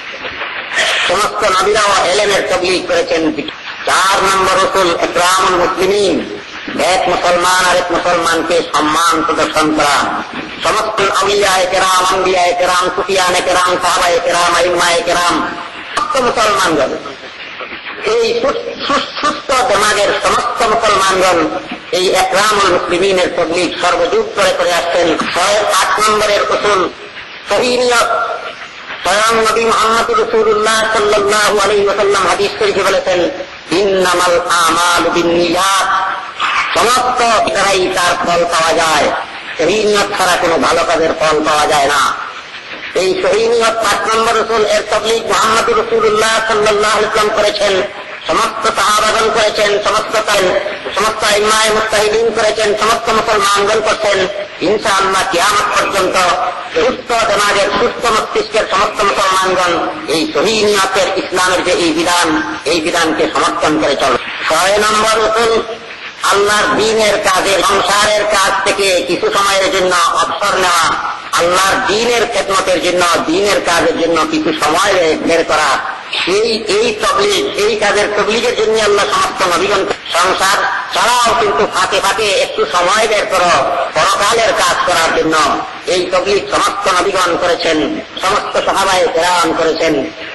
সমস্ত নবীরাও এলেমের তবলিগ করেছেন। 4 নম্বর উসুল ইকরামুল মুসলিমিন, এক মুসলমান আরেক মুসলমানকে সম্মান প্রদর্শন করা। সমস্ত আউলিয়ায়ে কেরাম, আম্বিয়ায়ে কেরাম, সুফিয়ানে কেরাম, সাহাবায়ে কেরাম, আইম্মায়ে কেরাম, সমস্ত মুসলমানগণ, এই সুস্থ দেমাগের সমস্ত মুসলমানগণ এই ইকরামুল মুসলিমিনের তবলিগ সর্বযুগ করে করে আসছেন। 8 নম্বরের উসুল সহিহ নিয়ত, স্বয়ং নবী মুহাম্মদুর রাসূলুল্লাহ সাল্লাল্লাহু আলাইহি ওয়াসাল্লাম হাদিস শরীফে বলেছেন, ইন্নামাল আমালু বিন্নিয়াত, সমস্ত কাজেই তার ফল পাওয়া যায়, সহিহ নিয়ত ছাড়া কোনো ভালো কাজের ফল পাওয়া যায় না। এই সহিহ নিয়ত 5 নম্বর উসুল এর তবলিগ মুহাম্মদুর রাসূলুল্লাহ সাল্লাল্লাহু আলাইহি ওয়াসাল্লাম করেছেন, সমস্ত সাহাবাগণ করেছেন, সমস্ত ইমাম মুজতাহিদিন করেছেন, সমস্ত মুসলমানগণ করছেন। ইনশাআল্লাহ কিয়ামত পর্যন্ত সুস্থ দেমাগের সুস্থ মস্তিষ্কের সমস্ত মুসলমানগণ এই সহিহ নিয়তের ইসলামের যে এই বিধানকে সমর্থন করে চলবে। 6 নম্বর উসুল আল্লাহর দ্বীনের কাজে, সংসারের কাজ থেকে কিছু সময়ের জন্য অবসর নেওয়া, আল্লাহর দ্বীনের খেদমতের জন্য, দ্বীনের কাজের জন্য কিছু সময় বের করা। এই তবলিগ, এই কাজের তবলিগের জন্য আল্লাহ সমস্ত নবীগণ, সংসার ছাড়াও কিন্তু ফাঁকে ফাঁকে একটু সময় বের করো পরকালের কাজ করার জন্য, এই তবলিগ সমস্ত নবীগণ করেছেন, সমস্ত সাহাবায়ে কেরাম করেছেন,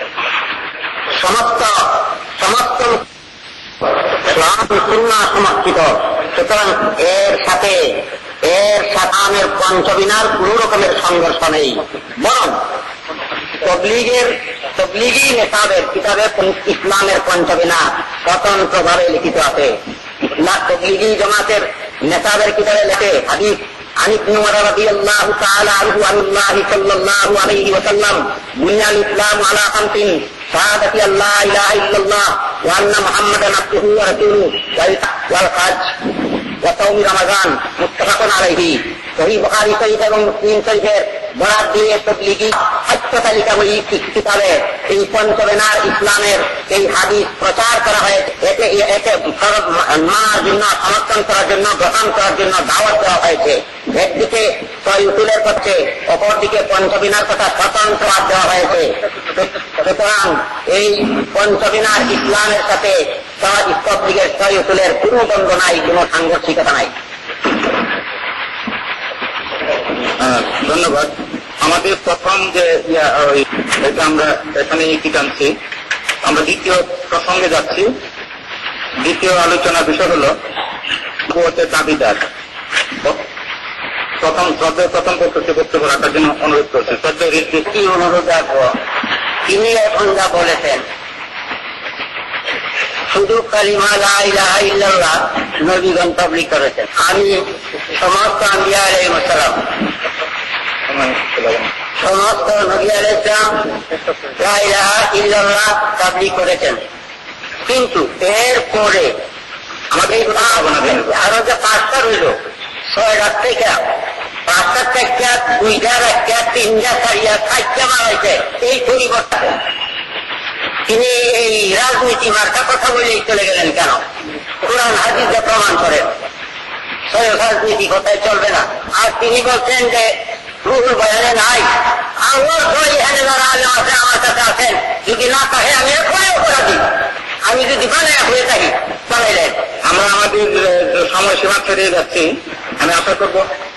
সমস্ত সুন্নাহ সমর্থিত। সুতরাং এর সাথে আমের পঞ্চবিনার কোন রকমের সংঘর্ষ নেই, বরং তবলিগি নেতাদের কিতাবে ইসলামের পঞ্চবিনা স্বতন্ত্রভাবে লিখিত আছে। তবলিগি জামাতের নেতাদের কিতাবে লেখে হাদিস عن ابن عمر رضي الله تعالى عنه عن الله صلى الله عليه وسلم بني الإسلام على 5: شهادة أن لا إله إلا الله وأن محمدا عبده ورسوله والحج وصوم رمضان متفق عليه। সহিহ বুখারী শরীফ এবং মুসলিম শরীফের বরাত দিয়ে তবলিগি হত্য তালিকা বই কিতাবে এই পঞ্চবেনার ইসলামের এই হাদিস প্রচার করা হয়েছে। একে মানার জন্য, সমর্থন করার জন্য, গ্রহণ করার জন্য দাওয়াত দেওয়া হয়েছে। একদিকে 6 উসুলের পক্ষে, অপরদিকে পঞ্চবিনার কথা স্বতন্ত্র দেওয়া হয়েছে। সুতরাং এই পঞ্চবিনার ইসলামের সাথে তবলিগের 6 উসুলের কোনো দ্বন্দ্ব নাই, কোনো সাংঘর্ষিকতা নাই।
ধন্যবাদ। আমাদের প্রথম যে এটা আমরা এখানে কি টানছি, আমরা দ্বিতীয় প্রসঙ্গে যাচ্ছি। দ্বিতীয় আলোচনার বিষয় হল দাবিদার। প্রথম বক্তব্য রাখার জন্য অনুরোধ করছি।
কি অনুরোধ রাখবো? তিনি এখন যা বলেছেন শুধু কালিমা লা ইলাহা ইল্লাল্লাহ নবীগণ তাবলীগ করেছেন। আমি সমস্ত আম্বিয়া আলাইহিস সালাম, সমস্ত নবী আলাইহিস সালাম লা ইলাহা ইল্লাল্লাহ তাবলীগ করেছেন। কিন্তু এরপরে আমাদের আরো যে 5টা রইল, 6টার থেকে 5টার থেকে 2টার একটা 3টা 4টা 7টা মারাইছে। এই পরিবর্তন তিনি এই রাজনীতি মার্কা কথা বলেই চলে গেলেন কেন? কোরআন হাদিসে প্রমাণ করেন রাজনীতি কথায় চলবে না। আর তিনি বলছেন যে রুহুল বয়ানে নাই। আমার এখানে যারা আলেম আছে আমার কাছে আছেন, যদি না থাকে আমি এখনই অপরাধী। আমি যদি বানায় হয়ে থাকি বানাইলেন।
আমরা আমাদের সময়সীমা ছেড়ে যাচ্ছি। আমি আশা করব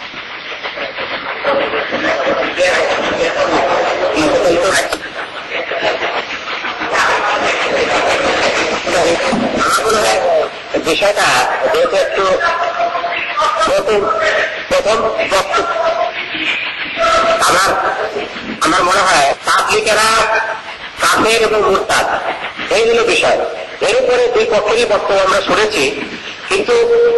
বিষয়টা যেহেতু একটু প্রথম বক্তব্য আমার মনে হয় তাবলীগেরা কাফের এবং মুরতাদ এইগুলো বিষয়। এর উপরে দুই পক্ষেরই বক্তব্য আমরা শুনেছি, কিন্তু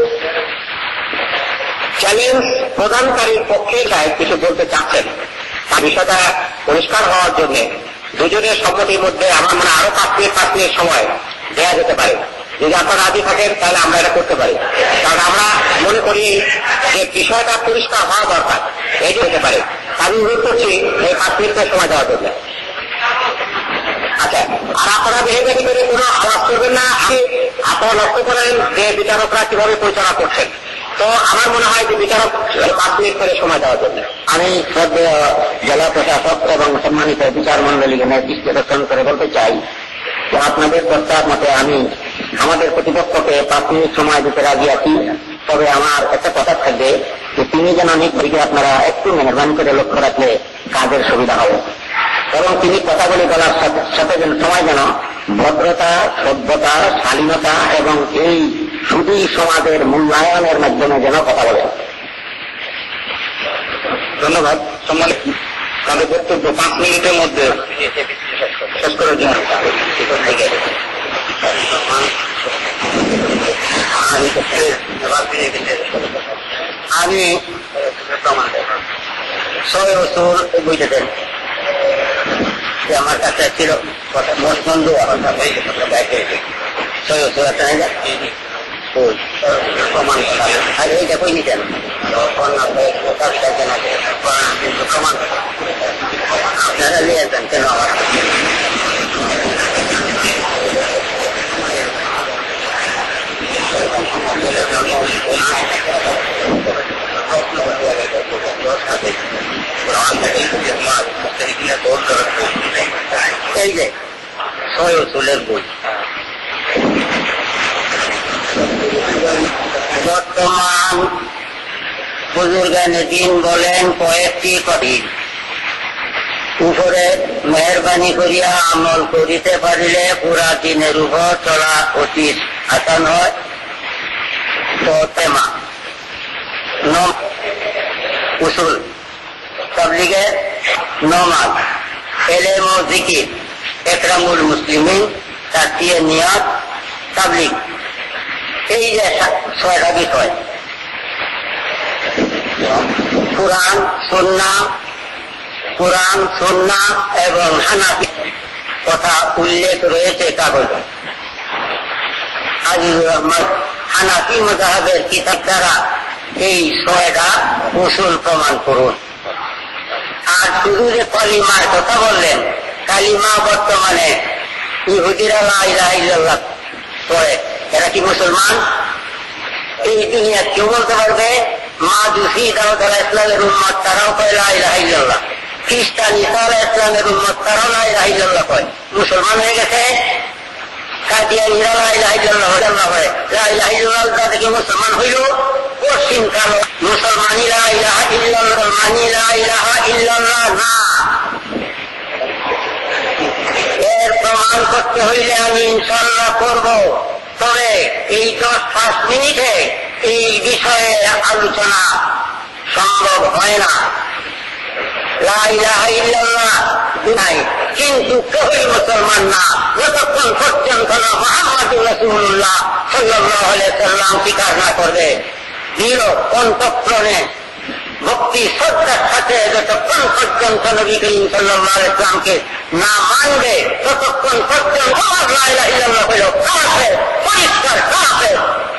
চ্যালেঞ্জ প্রদানকারীর পক্ষে কিছু বলতে চাচ্ছেন। তার বিষয়টা পরিষ্কার হওয়ার জন্য দুজনের সম্মতির মধ্যে আমার মনে আরো 5 মিনিট সময় দেওয়া যেতে পারে। যদি আপনারা রাজি থাকেন তাহলে আমরা এটা করতে পারি, কারণ আমরা মনে করি যে বিষয়টা পরিষ্কার হওয়া দরকার। এই হতে পারে আমি অনুরোধ করছি এই 5 মিনিটের সময় দেওয়ার জন্য। আচ্ছা, আর আপনারা বেহেদারি করে কোনো আওয়াজ করবেন না। আপনারা লক্ষ্য করেন যে বিচারকরা কিভাবে পরিচালনা করছেন। তো আমার মনে হয় যে বিচারক 5 মিনিট করে সময় দেওয়ার জন্য। আমি শ্রদ্ধেয় জেলা প্রশাসক এবং সম্মানিত বিচার মন্ডলীকে নেতৃত্ব দর্শন করে বলতে চাই যে আপনাদের প্রস্তাব মতে আমি আমাদের প্রতিপক্ষকে 5 মিনিট সময় দিতে রাজি আছি। তবে আমার একটা কথা থাকবে যে তিনি যেন দিকে আপনারা একটু মেহরবানি করে লক্ষ্য রাখলে কাজের সুবিধা হবে, এবং তিনি কথাগুলি বলার সাথে সময় যেন ভদ্রতা, সভ্যতা, শালীনতা এবং এই শুধুই সমাজের মূল্যায়নের মাধ্যমে যেন কথা বলেন।
ধন্যবাদ। সম্মানিত তাদের বক্তব্য 5 মিনিটের মধ্যে শেষ করার জন্য
আমি 6 বছর বুঝতেছেন যে আমার কাছে ছিল বন্ধু, আমার কাছে 6 বছর একটা প্রমাণ করা। আর এইটা কই নিতেন প্রমাণ আপনারা নিয়ে যান কেন? আমার এই যে 6 বছরের বই বর্তমান বুজুর্গানে দিন বলেন কয়েকটি কঠিন উপরে মেহরবানি করিয়া আমল করিতে পারিলে পুরা দিনের উপর চলা অতীত আসান হয়। তো তেমা উসুল তাবলীগের নমাজ, এলেম ও জিকির, একরামুল মুসলিমিন, তাকিয়ে নিয়াত, তাবলীগ, এই যে 6টা বিষয় কোরআন সুন্নাহ এবং হানাফি কথা উল্লেখ রয়েছে কাগজে। আজিজুর রহমান হানাফি মাযহাবের কিতাব দ্বারা এই 6টা উসুল প্রমাণ করুন। আর শুধু যে কালিমার কথা বললেন, কালিমা বর্তমানে ইহুদিরা লা ইলাহা ইল্লাল্লাহ পড়ে, এরা কি মুসলমান? এই দুনিয়া কেউ বলতে পারবে? মাজুসি দাউদ আলাইহিস সালামের উম্মত তারাও কয় লা ইলাহা ইল্লাল্লাহ, খ্রিস্টান ঈসা আলাইহিস সালামের উম্মত তারাও লা ইলাহা ইল্লাল্লাহ কয়, মুসলমান হয়ে গেছে। কাদিয়ানীরা লা ইলাহা ইল্লাল্লাহ হয়, লা ইলাহা ইল্লাল্লাহ থেকে মুসলমান হইল। পশ্চিম কালো মুসলমানি লা ইলাহা ইল্লাল্লাহর মানি লা ইলাহা ইল্লাল্লাহ না, এর প্রমাণ করতে হইলে আমি ইনশাআল্লাহ করব। তবে এই 10 মিনিটে এই বিষয়ে আলোচনা সম্ভব হয় না। লা ইলাহা ইল্লাল্লাহ নাই, কিন্তু কেউই মুসলমান না যতক্ষণ পর্যন্ত না মুহাম্মাদুর রাসূলুল্লাহ সাল্লাল্লাহু আলাইহি ওয়াসাল্লাম স্বীকার না করবে। দৃঢ় অন্তঃকরণে ভক্তি শ্রদ্ধার সাথে যতক্ষণ পর্যন্ত নবী করিম সাল্লাল্লাহু আলাইহি ওয়াসাল্লামকে না মানবে ততক্ষণ পর্যন্ত লা ইলাহা ইল্লাল্লাহ হলো কাফের, পরিষ্কার কাফের।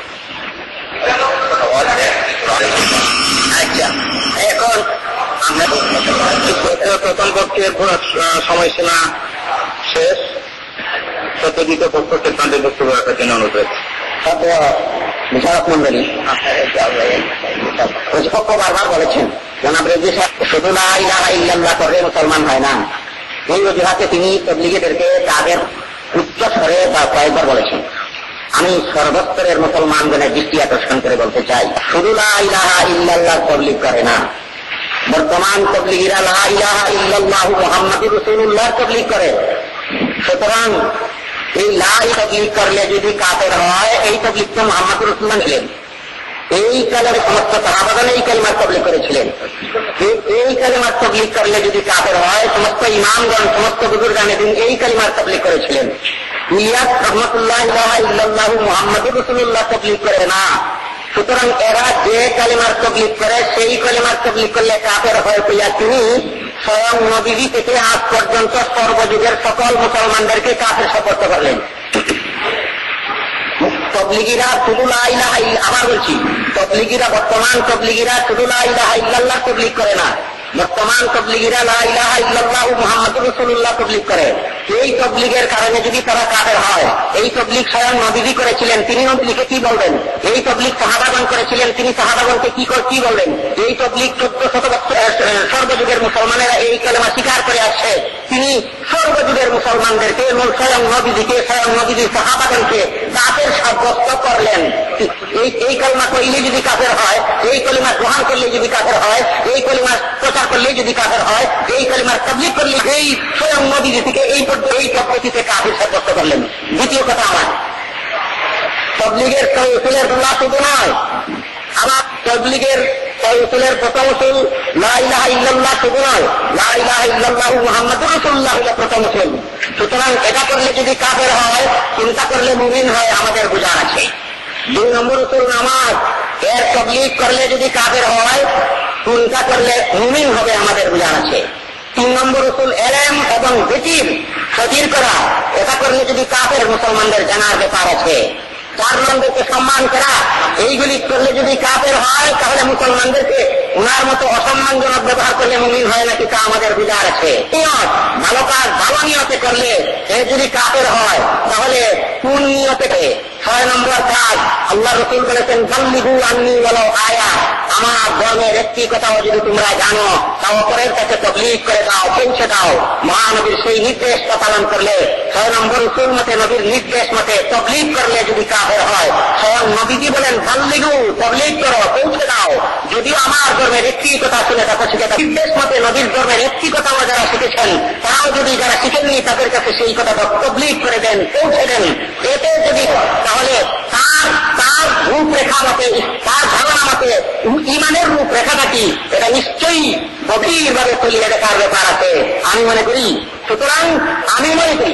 আচ্ছা, এখন আমরা প্রথম পক্ষের সময়সীমা শেষ। সত্যজিৎ পক্ষকে তাদের বক্তব্য রাখার জন্য অনুরোধ। বিচারক মন্ডলী, প্রতিপক্ষ বারবার বলেছেন জনাব রেজি সাহেব শুধু লা ইলাহা ইল্লাল্লাহ করে মুসলমান হয় না। এই অজুহাতে তিনি তাবলীগীদেরকে তাদের উচ্চ স্বরে কয়েকবার বলেছেন। আমি সর্বস্তরের মুসলমানগণের দৃষ্টি আকর্ষণ করে বলতে চাই, শুধু লা ইলাহা ইল্লাল্লাহ তাবলীগ করে না, বর্তমান তাবলীগীরা লা ইলাহা ইল্লাল্লাহু মুহাম্মাদুর রাসূলুল্লাহ তাবলীগ করে। সুতরাং এই লা ইলাহা তাবলীগ করলে যদি কাফের হয়, এই তাবলীগ তো মুহাম্মাদুর রাসূলুল্লাহ ছিলেন। এই কালের সমস্ত সাহাবাগণ এই কালিমার তাবলীগ করেছিলেন। এই কালিমার তাবলীগ করলে যদি কাফের হয়, সমস্ত ইমামগণ সমস্ত বুজুর্গানে দিন এই কালিমার তাবলীগ করেছিলেন। ইলিয়াস রাহমাতুল্লাহ ইলাহা ইল্লাল্লাহু মুহাম্মাদুর রাসূলুল্লাহ তাবলীগ করে না। সুতরাং এরা যে কালিমার তাবলীগ করে সেই কালিমার তাবলীগ করলে কাফের হয় কইয়া তিনি স্বয়ং নবী থেকে আজ পর্যন্ত সর্বযুগের সকল মুসলমানদেরকে কাফের সাব্যস্ত করলেন। তবলিগীরা শুধু লা ইলাহা ইল্লাল্লাহ, আবার বলছি, তবলিগীরা বর্তমান তবলিগীরা শুধু লা ইলাহা ইল্লাল্লাহ তাবলীগ করে না, বর্তমান তবলিগীরা লা ইলাহা ইল্লাল্লাহু মুহাম্মাদুর রাসূলুল্লাহ তাবলীগ করে। এই তবলীগের কারণে যদি তারা কাফের হয়, এই তবলীগ স্বয়ং নবী করেছিলেন, তিনি নবীকে কি বলবেন? এই তবলীগ সাহাবাগণ করেছিলেন, তিনি সাহাবাগণকে কি বলবেন? এই তবলীগ 1400 বছর সর্বযুগের মুসলমানেরা এই কালেমা স্বীকার করে আসছে, তিনি সর্বযুগের মুসলমানদেরকে স্বয়ং নবীকে, স্বয়ং নবীর সাহাবাগণকে কাফের সাব্যস্ত করলেন। এই কালেমা কইলে যদি কাফের হয়, এই কালেমা গ্রহণ করলে যদি কাফের হয়, এই কালেমা প্রচার করলে যদি কাফের হয়, এই কালেমার তাবলীগ করলে এই স্বয়ং নবী থেকে এই পদ্ধতিতে কাফের সাব্যস্ত করলেন। দ্বিতীয় কথা, আমার তাবলীগের উসুলের গোলা শুধু নয়, আমার তাবলীগের উসুলের প্রথম উসুল লা ইলাহা ইল্লাল্লাহ শুধু নয়, লা ইলাহা ইল্লাল্লাহু মুহাম্মাদুর রাসূলুল্লাহ হলো প্রথম উসুল। সুতরাং এটা করলে যদি কাফের হয়, চিন্তা করলে মুমিন হয়, আমাদের বোঝা আছে। 2 নম্বর উসুল নামাজ, এর তাবলীগ করলে যদি কাফের হয়, চিন্তা করলে মুমিন হবে, আমাদের বোঝা আছে। 3 নম্বর উসুল এলেম এবং জিকির সজির করা, এটা করলে যদি কাফের মুসলমানদের জানার ব্যাপার আছে। 4 নম্বরকে সম্মান করা, এইগুলি করলে যদি কাফের হয়, তাহলে মুসলমানদেরকে উনার মতো অসম্মানজনক ব্যবহার করলে মুমিন হয় নাকি তা আমাদের বুঝার আছে। ভালো কাজ ভালো নিয়তে করলে এ যদি কাফের হয়, তাহলে কোন নিয়তে? 6 নম্বর কাজ, আল্লাহ রাসূল বলেছেন বাল্লিগু আন্নী ওয়ালাউ আয়া, আমার ধর্মের একটি কথাও যদি তোমরা জানো তা অপরের কাছে তাবলীগ করে দাও, পৌঁছে দাও। মহানবীর সেই নির্দেশটা পালন করলে, 6 নম্বর উসুল মতে নবীর নির্দেশ মতে তাবলীগ করলে যদি কাফের হয়, স্বয়ং নবীজি বলেন বাল্লিগু, তাবলীগ করো, পৌঁছে দাও। যদিও আমার ধর্মের একটি কথা শুনে থাকো, সেটা নির্দেশ মতে নবীর ধর্মের একটি কথাও যারা শিখেছেন, তারাও যদি যারা শিখেননি তাদের কাছে সেই কথা তাবলীগ করে দেন, পৌঁছে দেন। এতে যদি তাহলে তার রূপরেখা মতে, তার ধারণা মতে ইমানের রূপরেখাটা কি, এটা নিশ্চয়ই গভীরভাবে তলিয়ে দেখার ব্যাপার আছে আমি মনে করি। সুতরাং আমি মনে করি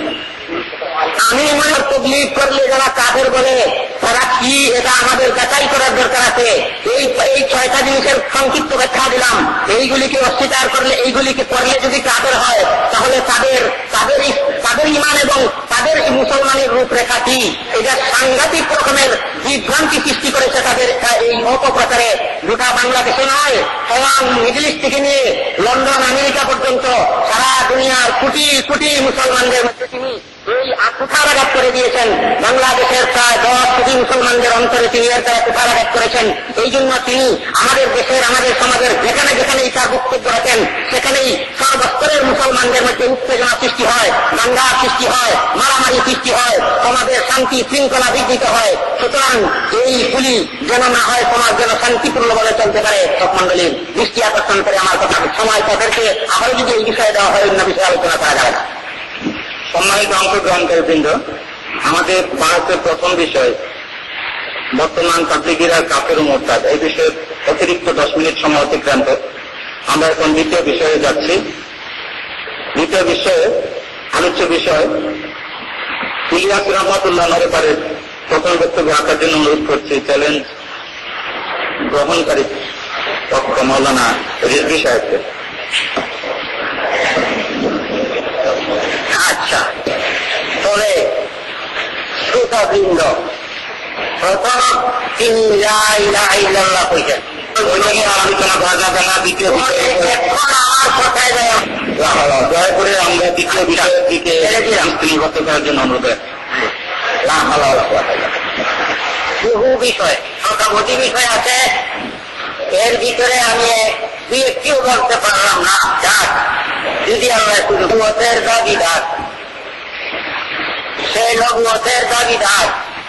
তাবলীগ করলে যারা কাফের বলে তারা কি, এটা আমাদের যাচাই করার দরকার আছে। এই 6টা জিনিসের সংক্ষিপ্ত ব্যাখ্যা দিলাম। এইগুলিকে অস্বীকার করলে, এইগুলিকে করলে যদি কাফের হয়, তাহলে তাদের ইমান এবং তাদের মুসলমানের রূপরেখা কি, এটা সাংঘাতিক রকমের বিভ্রান্তি সৃষ্টি করেছে তাদের এই অপপ্রচারে। গোটা বাংলাদেশে নয়, স্বয়ং মিডল ইস্ট থেকে নিয়ে লন্ডন, আমেরিকা পর্যন্ত সারা দুনিয়ার কোটি কোটি মুসলমানদের মধ্যে তিনি এই কুঠারাঘাত করে দিয়েছেন। বাংলাদেশের প্রায় 10
জাতি মুসলমানদের অন্তরে তিনি এর দ্বারা কুফারাঘাত করেছেন। এই জন্য তিনি আমাদের দেশের, আমাদের সমাজের যেখানে যেখানেই তার বক্তব্য রাখেন সেখানেই সর্বস্তরের মুসলমানদের মধ্যে উত্তেজনা সৃষ্টি হয়, দাঙ্গা সৃষ্টি হয়, মারামারি সৃষ্টি হয়, সমাজের শান্তি শৃঙ্খলা বিঘ্নিত হয়। সুতরাং এইগুলি যেন না হয়, সমাজ যেন শান্তিপূর্ণভাবে চলতে পারে। মন্ডলীর দৃষ্টি আকর্ষণ করে আমার কথা সময় তাদেরকে আবারও যদি এই বিষয়ে দেওয়া হয় অন্য বিষয়ে আলোচনা করা যাবে না।
সম্মানিত অংশগ্রহণকারী বৃন্দ, আমাদের ভারতের প্রথম বিষয় বর্তমান তাবলীগীরা কাফের ও মুরতাদ, এই বিষয়ে অতিরিক্ত 10 মিনিট সময় অতিক্রান্ত। আমরা এখন দ্বিতীয় বিষয়ে যাচ্ছি। দ্বিতীয় বিষয়ে আলোচ্য বিষয় ইলিয়াস রহমাতুল্লাহ ব্যাপারে প্রথম বক্তব্য রাখার জন্য অনুরোধ করছি। চ্যালেঞ্জ গ্রহণকারী পক্ষ মৌলানা রিজভী সাহেবকে।
আচ্ছা, তবে শ্রোতাবৃন্দ, প্রথম তিনি লা ইলাহা ইল্লাল্লাহ কইতেন,
আলোচনা করা যাবে না। দ্বিতীয় বিষয়ে
এখন আমার কথায় যায়,
দয়া করে আমরা দ্বিতীয় বিষয়ের দিকে দৃষ্টিনিবদ্ধ করার জন্য অনুরোধ।
বহু বিষয়, মোটামুটি বিষয় আছে, এর ভিতরে আমি দুই একটিও বলতে পারলাম না। যাক, যদি আমরা নবুয়তের দাবিদার, সে নবুয়তের দাবিদার,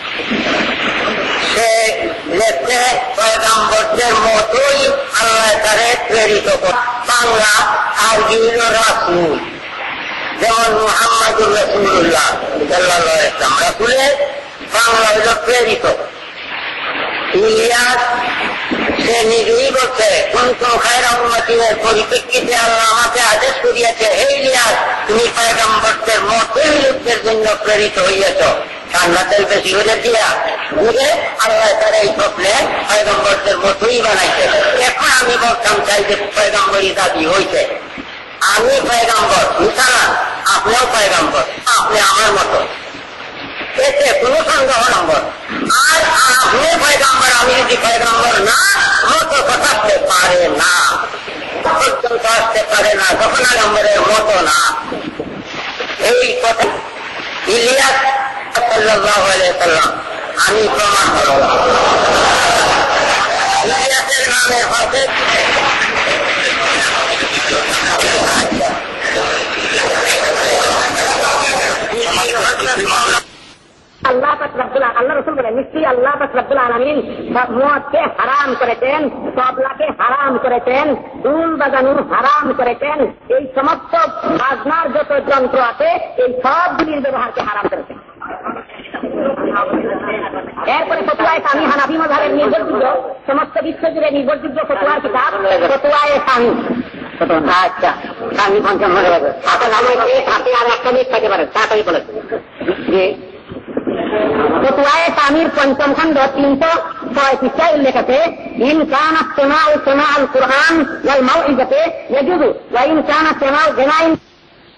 সে লেখে পয়গম্বরদের মতোই আল্লাহ তারে প্রেরিত করে। বাংলা আরবি হল রাসূল, যেমন মুহাম্মাদুর রাসূলুল্লাহ সাল্লাল্লাহু আলাইহি ওয়াসাল্লাম, রাসূলের বাংলা হল প্রেরিত। ইলিয়াস সে নিজেই বলছে, কুনতুম খায়রা উম্মাতিনের পরিপ্রেক্ষিতে আল্লাহ আমাকে আদেশ করিয়াছে, হে ইলিয়াস, তুমি পয়গম্বরদের মতোই লোকদের জন্য প্রেরিত হইয়াছ। জান্নাতের বেশি হলে দিয়া বুঝে আল্লাহ তার এই স্বপ্নে পয়গম্বরদের মতোই বানাইছে। এখন আমি বলতাম চাই যে পয়গম্বরই দাবি হইছে, আমি পয়গম্বর, মিশালান আপনিও পয়গম্বর, আপনি আমার মতো, এতে কোন সন্দেহ নম্বর। আর আপনি পয়গম্বর, আমি যদি পয়গম্বর না, মতো কথা আসতে পারে না, পর্যন্ত আসতে পারে না, তখন পয়গম্বরের মতো না। এই কথা ইলিয়াস সাল্লাল্লাহু আলাইহি ওয়াসাল্লাম আমি প্রমাণ করব। ইলিয়াসের নামে হবে আল্লাহ পাক রব্বুল আলামিন, আল্লাহ রাসূল বলেন, নিশ্চয়ই আল্লাহ পাক রব্বুল আলামিন মদকে হারাম করেছেন, তবলাকে হারাম করেছেন, দুল বাজানো হারাম করেছেন, এই সমস্ত বাজনার যত যন্ত্র আছে এই সবগুলির ব্যবহারকে হারাম করেছেন। এরপরে ফতুয়ায়ে সামি, হানাফি মাযহাবের নির্ভরযোগ্য, সমস্ত বিশ্বজুড়ে নির্ভরযোগ্য ফতুয়ার কিতাব ফতুয়ায়ে সামি। আচ্ছা, সামি পঞ্চম হয়ে যাবে। এখন আমাকে সাথে আর একটা মিনিট থাকতে পারে, তাড়াতাড়ি বলেন। ফতুয়ায়ে সামির পঞ্চম খণ্ড 306 পৃষ্ঠায় উল্লেখ আছে, ইন কানা ইসতিমাউ সিমাউল কুরআন ওয়াল মাউইযাতি ইয়াজুযু ওয়া ইন কানা ইসতিমাউ জিনাইন